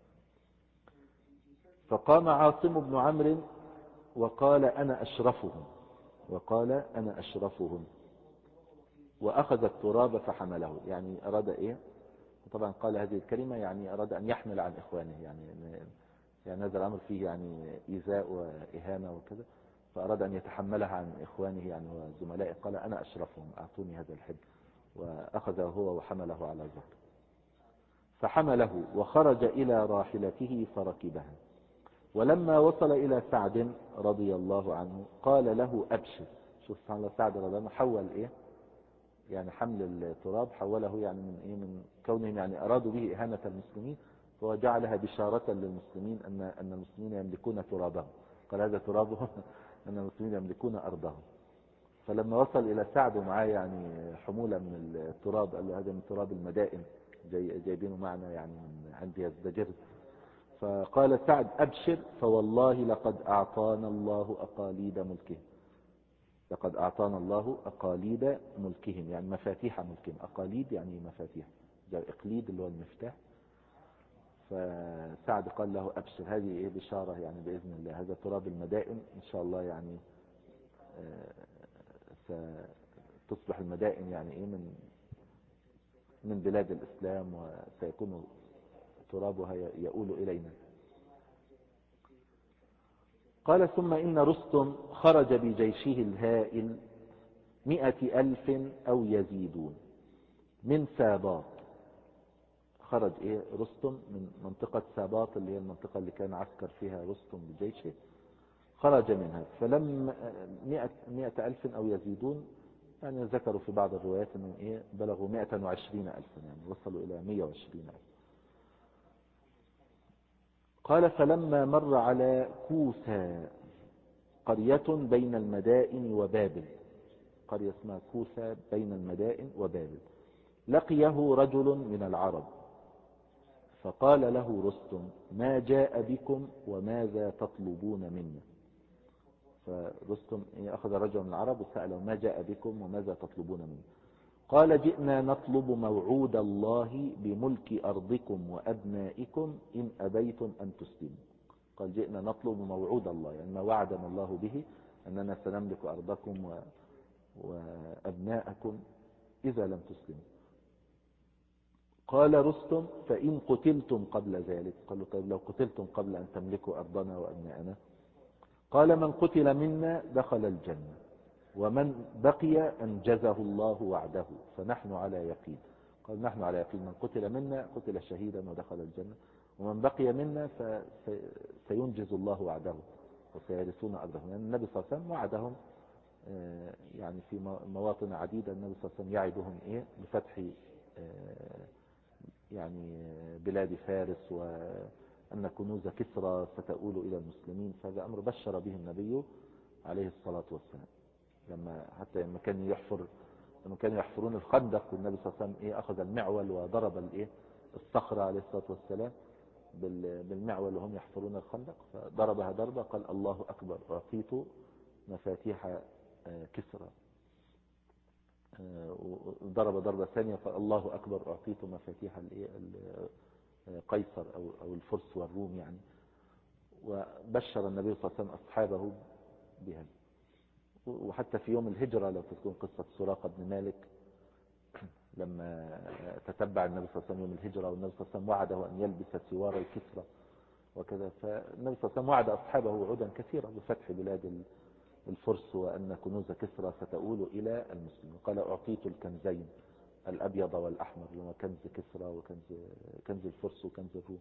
فقام عاصم بن عمرو وقال أنا أشرفهم وأخذ التراب فحمله. يعني أراد طبعا قال هذه الكلمة يعني أراد أن يحمل عن إخوانه، يعني هذا الأمر فيه يعني إيذاء وإهانة وكذا، فأراد أن يتحملها عن إخوانه يعني وزملائه. قال أنا أشرفهم، أعطوني هذا الحب، وأخذه هو وحمله على ظهره. فحمله وخرج إلى راحلته فركبها. ولما وصل إلى سعد رضي الله عنه قال له أبشر. شوف سبحان الله، سعد رضي الله عنه حول يعني حمل التراب حوله يعني من كونهم يعني أرادوا به إهانة المسلمين، فهو جعلها بشارة للمسلمين أن المسلمين يملكون ترابهم. قال هذا ترابهم أن المسلمين يملكون أرضهم. فلما وصل إلى سعد ومعاه يعني حمولة من التراب قال له هذا من تراب المدائن جايبينه معنا يعني من عند يزدجر. فقال سعد أبشر فوالله لقد أعطانا الله أقاليد ملكهم. لقد أعطانا الله أقاليد ملكهم يعني مفاتيح ملكهم. أقاليد يعني مفاتيح، إقليد اللي هو المفتاح. فسعد قال له أبشر، هذه بشارة يعني بإذن الله، هذا تراب المدائن إن شاء الله يعني ستصبح المدائن يعني من بلاد الإسلام، وسيكون ترابها يؤول إلينا. قال ثم إن رستم خرج بجيشه الهائل 100,000 أو يزيدون من ساباط. خرج رستم من منطقة ساباط اللي هي المنطقة اللي كان عسكر فيها رستم بجيشه، خرج منها. فلم 100,000 أو يزيدون، يعني ذكروا في بعض الروايات أنهم بلغوا 120,000 يعني وصلوا إلى 120,000. قال فلما مر على كوسى قرية بين المدائن وبابل، قرية اسمها كوسى بين المدائن وبابل، لقيه رجل من العرب فقال له رستم ما جاء بكم وماذا تطلبون منا. فرستم أخذ رجل من العرب وسأله ما جاء بكم وماذا تطلبون منا. قال جئنا نطلب موعود الله بملك أرضكم وأبنائكم إن أبيتم أن تسلموا. قال جئنا نطلب موعود الله، يعني ما وعدنا الله به أننا سنملك أرضكم وأبناءكم إذا لم تسلموا. قال رستم فإن قتلتم قبل ذلك. قالوا طيب لو قتلتم قبل أن تملكوا أرضنا وأبناءنا. قال من قتل منا دخل الجنة ومن بقي أنجزه الله وعده فنحن على يقين. قال نحن على يقين، من قتل منا قتل شهيدا ودخل الجنة، ومن بقي منا فسينجز الله وعده وسيرثون أرضهم. يعني النبي صلى الله عليه وسلم وعدهم يعني في مواطن عديدة النبي صلى الله عليه وسلم يعدهم بفتح يعني بلاد فارس، وأن كنوز كسرى ستؤول إلى المسلمين. فهذا أمر بشر به النبي عليه الصلاة والسلام. حتى لما كانوا يحفرون الخندق والنبي صلى الله عليه وسلم أخذ المعول وضرب الصخرة عليه الصلاة والسلام بالمعول وهم يحفرون الخندق، فضربها ضربة قال الله أكبر أعطيت مفاتيح كسرى. ضرب ضربة ثانية فالله أكبر أعطيت مفاتيح قيصر أو الفرس والروم يعني. وبشر النبي صلى الله عليه وسلم أصحابه بهذا. وحتى في يوم الهجرة لو تذكرون قصة سراقة بن مالك لما تتبع النبي صلى الله عليه وسلم يوم الهجرة، والنبي صلى الله عليه وسلم وعده أن يلبس سوار الكسرى وكذا، فالنبي صلى الله عليه وسلم وعد أصحابه وعودا كثيرة بفتح بلاد الفرس وأن كنوز كسرى ستؤول إلى المسلمين. قال أعطيت الكنزين الأبيض والأحمر، لما كنز كسرى وكنز الفرس وكنز الروم.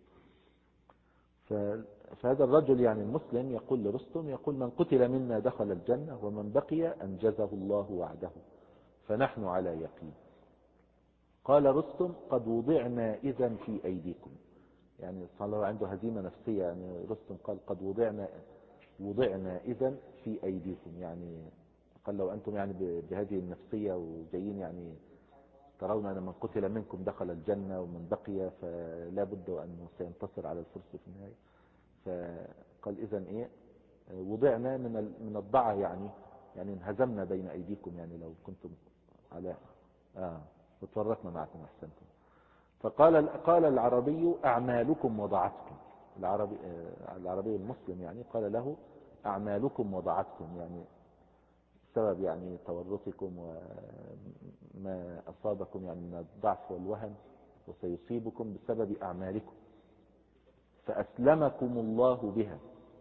فهذا الرجل يعني المسلم يقول لرستم، يقول من قتل منا دخل الجنة ومن بقي أنجزه الله وعده فنحن على يقين. قال رستم قد وضعنا إذن في أيديكم. يعني صلى الله عنده هزيمة نفسية. يعني رستم قال قد وضعنا إذن في أيديكم، يعني قال لو أنتم يعني بهذه النفسية وجايين يعني ترون أن من قتل منكم دخل الجنة ومن بقي فلا بد أنه سينتصر على الفرس في النهاية. فقال إذن إيه وضعنا من الضعة يعني انهزمنا بين أيديكم يعني لو كنتم على وتفرقنا معكم أحسنتم. قال العربي أعمالكم وضعتكم. العربي المسلم يعني قال له أعمالكم وضعتكم، يعني سبب يعني تورطكم وما أصابكم يعني من الضعف والوهن وسيصيبكم بسبب أعمالكم، فأسلمكم الله بها.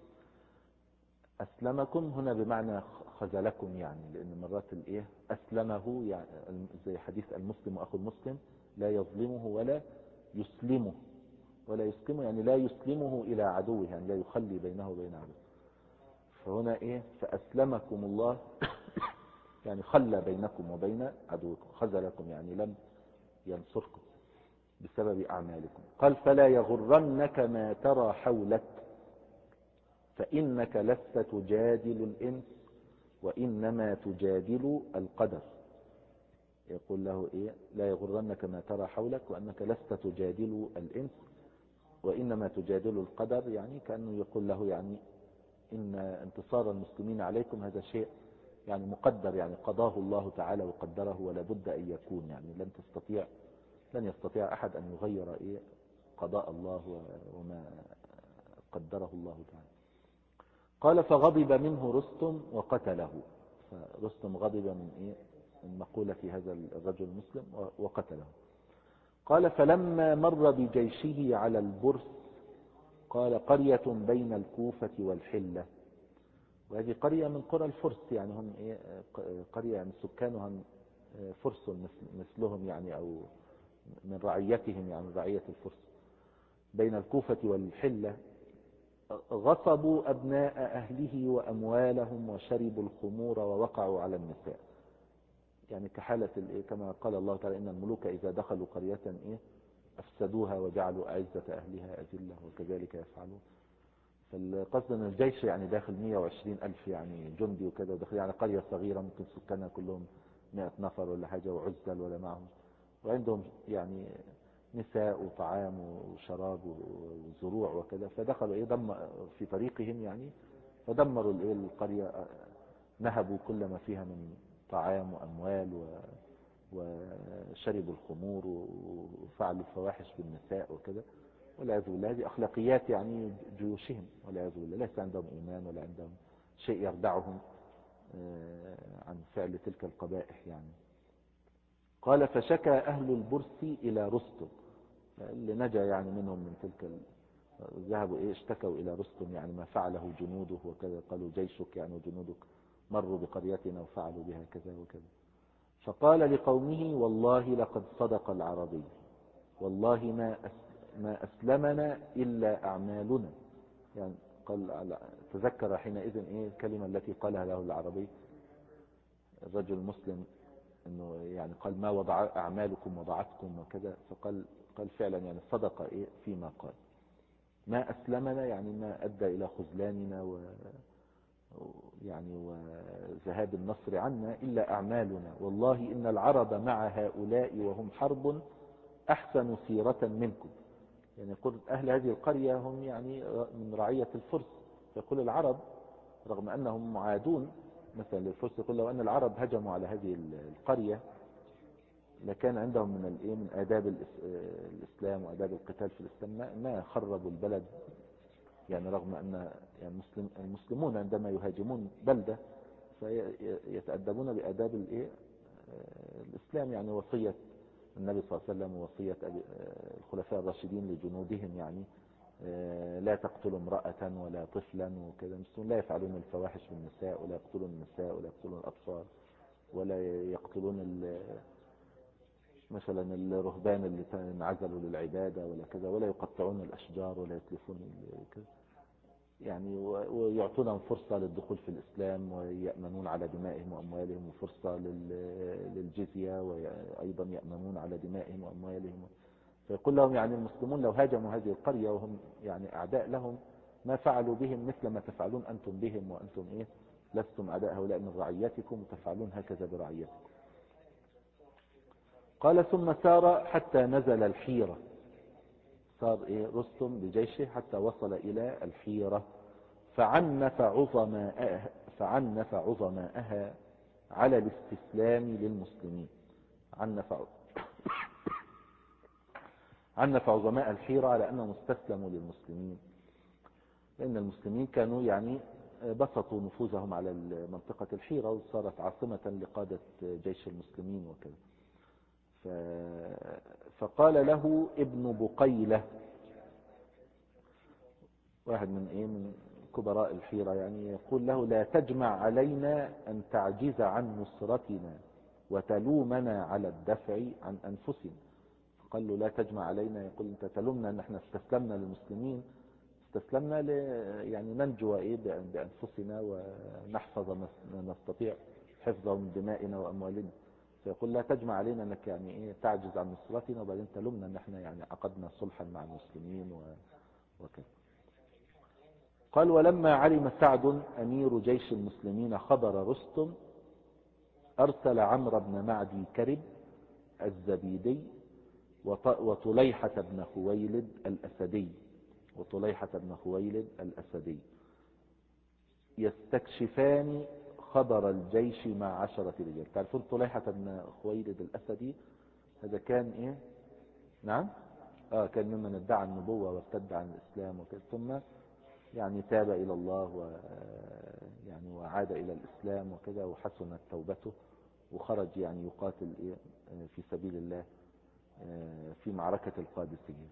أسلمكم هنا بمعنى خذلكم، يعني لأن مرات الإيه أسلمه يعني زي حديث المسلم أخو المسلم لا يظلمه ولا يسلمه يعني لا يسلمه إلى عدوه، يعني لا يخلي بينه وبين عدوه. فهنا إيه فأسلمكم الله يعني خلى بينكم وبين عدوكم، خذلكم يعني لم ينصركم بسبب أعمالكم. قال فلا يغرنك ما ترى حولك فإنك لست تجادل الإنس وإنما تجادل القدر. يقول له إيه لا يغرنك ما ترى حولك وأنك لست تجادل الإنس وإنما تجادل القدر، يعني كأنه يقول له يعني إن انتصار المسلمين عليكم هذا شيء يعني مقدر، يعني قضاه الله تعالى وقدره ولا بد أن يكون، يعني لن يستطيع أحد أن يغير إيه قضاء الله وما قدره الله تعالى. قال فغضب منه رستم وقتله. فرستم غضب من إيه من مقولة هذا الرجل المسلم وقتله. قال فلما مر بجيشه على البرس قال قرية بين الكوفة والحلة، وهذه قرية من قرى الفرس، يعني هم إيه قرية يعني سكانها فرس مثلهم يعني أو من رعيتهم يعني من رعية الفرس بين الكوفة والحلة. غصبوا أبناء أهله وأموالهم وشربوا الخمور ووقعوا على النساء، يعني كحالة كما قال الله تعالى إن الملوك إذا دخلوا قرية أفسدوها وجعلوا أعزة أهلها أذلة وكذلك يفعلون. فالقصد أن الجيش يعني داخل 120,000 يعني جندي وكذا، وداخل يعني قرية صغيرة ممكن سكانها كلهم 100 نفر ولا حاجة وعزل ولا معهم، وعندهم يعني نساء وطعام وشراب وزروع وكذا. فدخلوا في طريقهم يعني فدمروا القرية، نهبوا كل ما فيها من طعام وأموال وشربوا الخمور وفعلوا الفواحش بالنساء وكذا، والعياذ بالله. هذه أخلاقيات يعني جيوشهم والعياذ بالله، ليس عندهم إيمان ولا عندهم شيء يردعهم عن فعل تلك القبائح يعني. قال فشكى أهل البرس إلى رستم، اللي نجا يعني منهم من تلك ذهبوا اشتكوا إلى رستم يعني ما فعله جنوده وكذا. قالوا جيشك يعني وجنودك مروا بقريتنا وفعلوا بها كذا وكذا. فقال لقومه والله لقد صدق العربي، والله ما أسلمنا إلا أعمالنا. يعني قال تذكر حينئذ الكلمة التي قالها له العربي الرجل المسلم انه يعني قال ما وضع اعمالكم وضعتكم وكذا. قال فعلا يعني صدق فيما قال، ما اسلمنا يعني ما ادى الى خذلاننا يعني وذهاب النصر عنا الا اعمالنا، والله ان العرب مع هؤلاء وهم حرب احسن سيرة منكم. يعني يقول اهل هذه القرية هم يعني من رعية الفرس، يقول العرب رغم انهم معادون مثلا للفرس، يقول لو ان العرب هجموا على هذه القرية لكان عندهم من آداب الإسلام وآداب القتال في الإسلام ما خربوا البلد. يعني رغم أن يعني المسلمون عندما يهاجمون بلدة فيتأدبون بآداب الإسلام، يعني وصية النبي صلى الله عليه وسلم ووصية الخلفاء الراشدين لجنودهم يعني لا تقتلوا امرأة ولا طفلا وكذا. المسلمون لا يفعلون الفواحش بالنساء ولا يقتلون النساء ولا يقتلون الأطفال ولا يقتلون مثلا الرهبان اللي انعزلوا للعبادة ولا كذا، ولا يقطعون الأشجار ولا يتلفون كذا يعني، ويعطونهم فرصة للدخول في الإسلام ويأمنون على دمائهم وأموالهم، وفرصة للجزية وأيضا يأمنون على دمائهم وأموالهم. فيقول لهم يعني المسلمون لو هاجموا هذه القرية وهم يعني أعداء لهم ما فعلوا بهم مثل ما تفعلون أنتم بهم وأنتم لستم أعداء هؤلاء من رعيتكم وتفعلون هكذا برعيتكم. قال ثم سار حتى نزل الحيرة. صار رستم بجيشه حتى وصل إلى الحيرة، فعنف عظماءها على الاستسلام للمسلمين. عنف عظماء الحيرة على أنهم استسلموا للمسلمين، لأن المسلمين كانوا يعني بسطوا نفوذهم على منطقة الحيرة، وصارت عاصمة لقادة جيش المسلمين وكذا. فقال له ابن بقيلة، واحد من كبراء الحيرة يعني، يقول له: لا تجمع علينا أن تعجز عن نصرتنا وتلومنا على الدفع عن أنفسنا. قال له: لا تجمع علينا، يقول أنت تلومنا أن احنا استسلمنا للمسلمين، استسلمنا يعني ننجو بأنفسنا ونحفظ ما نستطيع حفظه من دمائنا وأموالنا. فيقول: لا تجمع علينا أنك يعني تعجز عن نصرتنا وبعدين تلومنا أن احنا يعني عقدنا صلحا مع المسلمين وكذا. قال: ولما علم سعد أمير جيش المسلمين خبر رستم أرسل عمرو بن معدي كرب الزبيدي وطليحة بن خويلد الأسدي يستكشفان خبر الجيش مع 10 رجال. تعرفون طليحة بن خويلد الأسدي هذا كان نعم كان ممن ادعى النبوة وارتد عن الإسلام وكذا، ثم يعني تاب إلى الله يعني وعاد إلى الإسلام وكذا، وحسنت توبته وخرج يعني يقاتل في سبيل الله في معركة القادسية.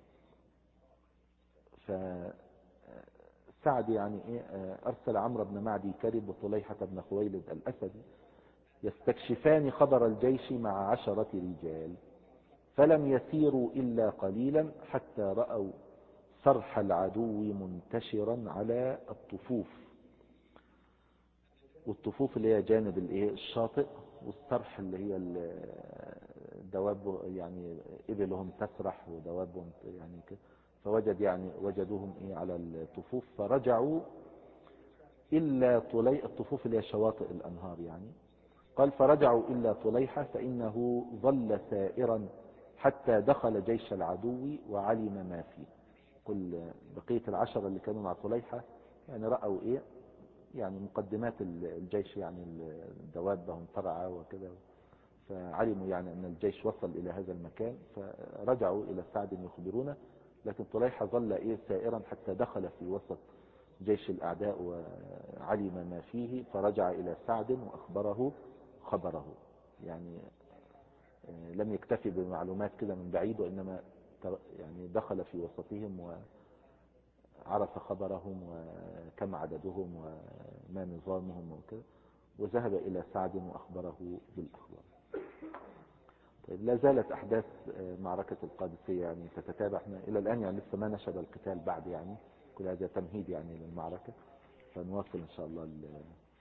فسعد يعني أرسل عمرو بن معدي كرب وطليحة بن خويلد الأسدي يستكشفان خبر الجيش مع 10 رجال، فلم يسيروا إلا قليلا حتى رأوا صرح العدو منتشرا على الطفوف، والطفوف اللي هي جانب الشاطئ، والصرح اللي هي الدواب يعني إبلهم تسرح ودوابهم يعني كده. وجدوهم على الطفوف، فرجعوا إلا الطفوف اللي هي شواطئ الأنهار يعني. قال: فرجعوا إلا طليحة فإنه ظل سائرا حتى دخل جيش العدو وعلم ما فيه. كل بقية 10 اللي كانوا مع طليحة يعني رأوا يعني مقدمات الجيش، يعني الدواب ترعى وكذا، فعلموا يعني أن الجيش وصل إلى هذا المكان، فرجعوا إلى سعد يخبرونه. لكن طليحة ظل سائرا حتى دخل في وسط جيش الأعداء وعلم ما فيه، فرجع إلى سعد وأخبره خبره. يعني لم يكتفي بمعلومات كده من بعيد، وإنما يعني دخل في وسطهم وعرف خبرهم وكم عددهم وما نظامهم وكذا، وذهب إلى سعد وأخبره بالأخبار. طيب، لا زالت أحداث معركة القادسية يعني تتتابع. احنا إلى الآن يعني لسه ما نشب القتال بعد، يعني كل هذا تمهيد يعني للمعركة، فنواصل إن شاء الله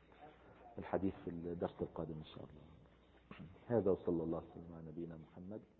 الحديث في الدرس القادم إن شاء الله. هذا وصلى الله وسلم على نبينا محمد.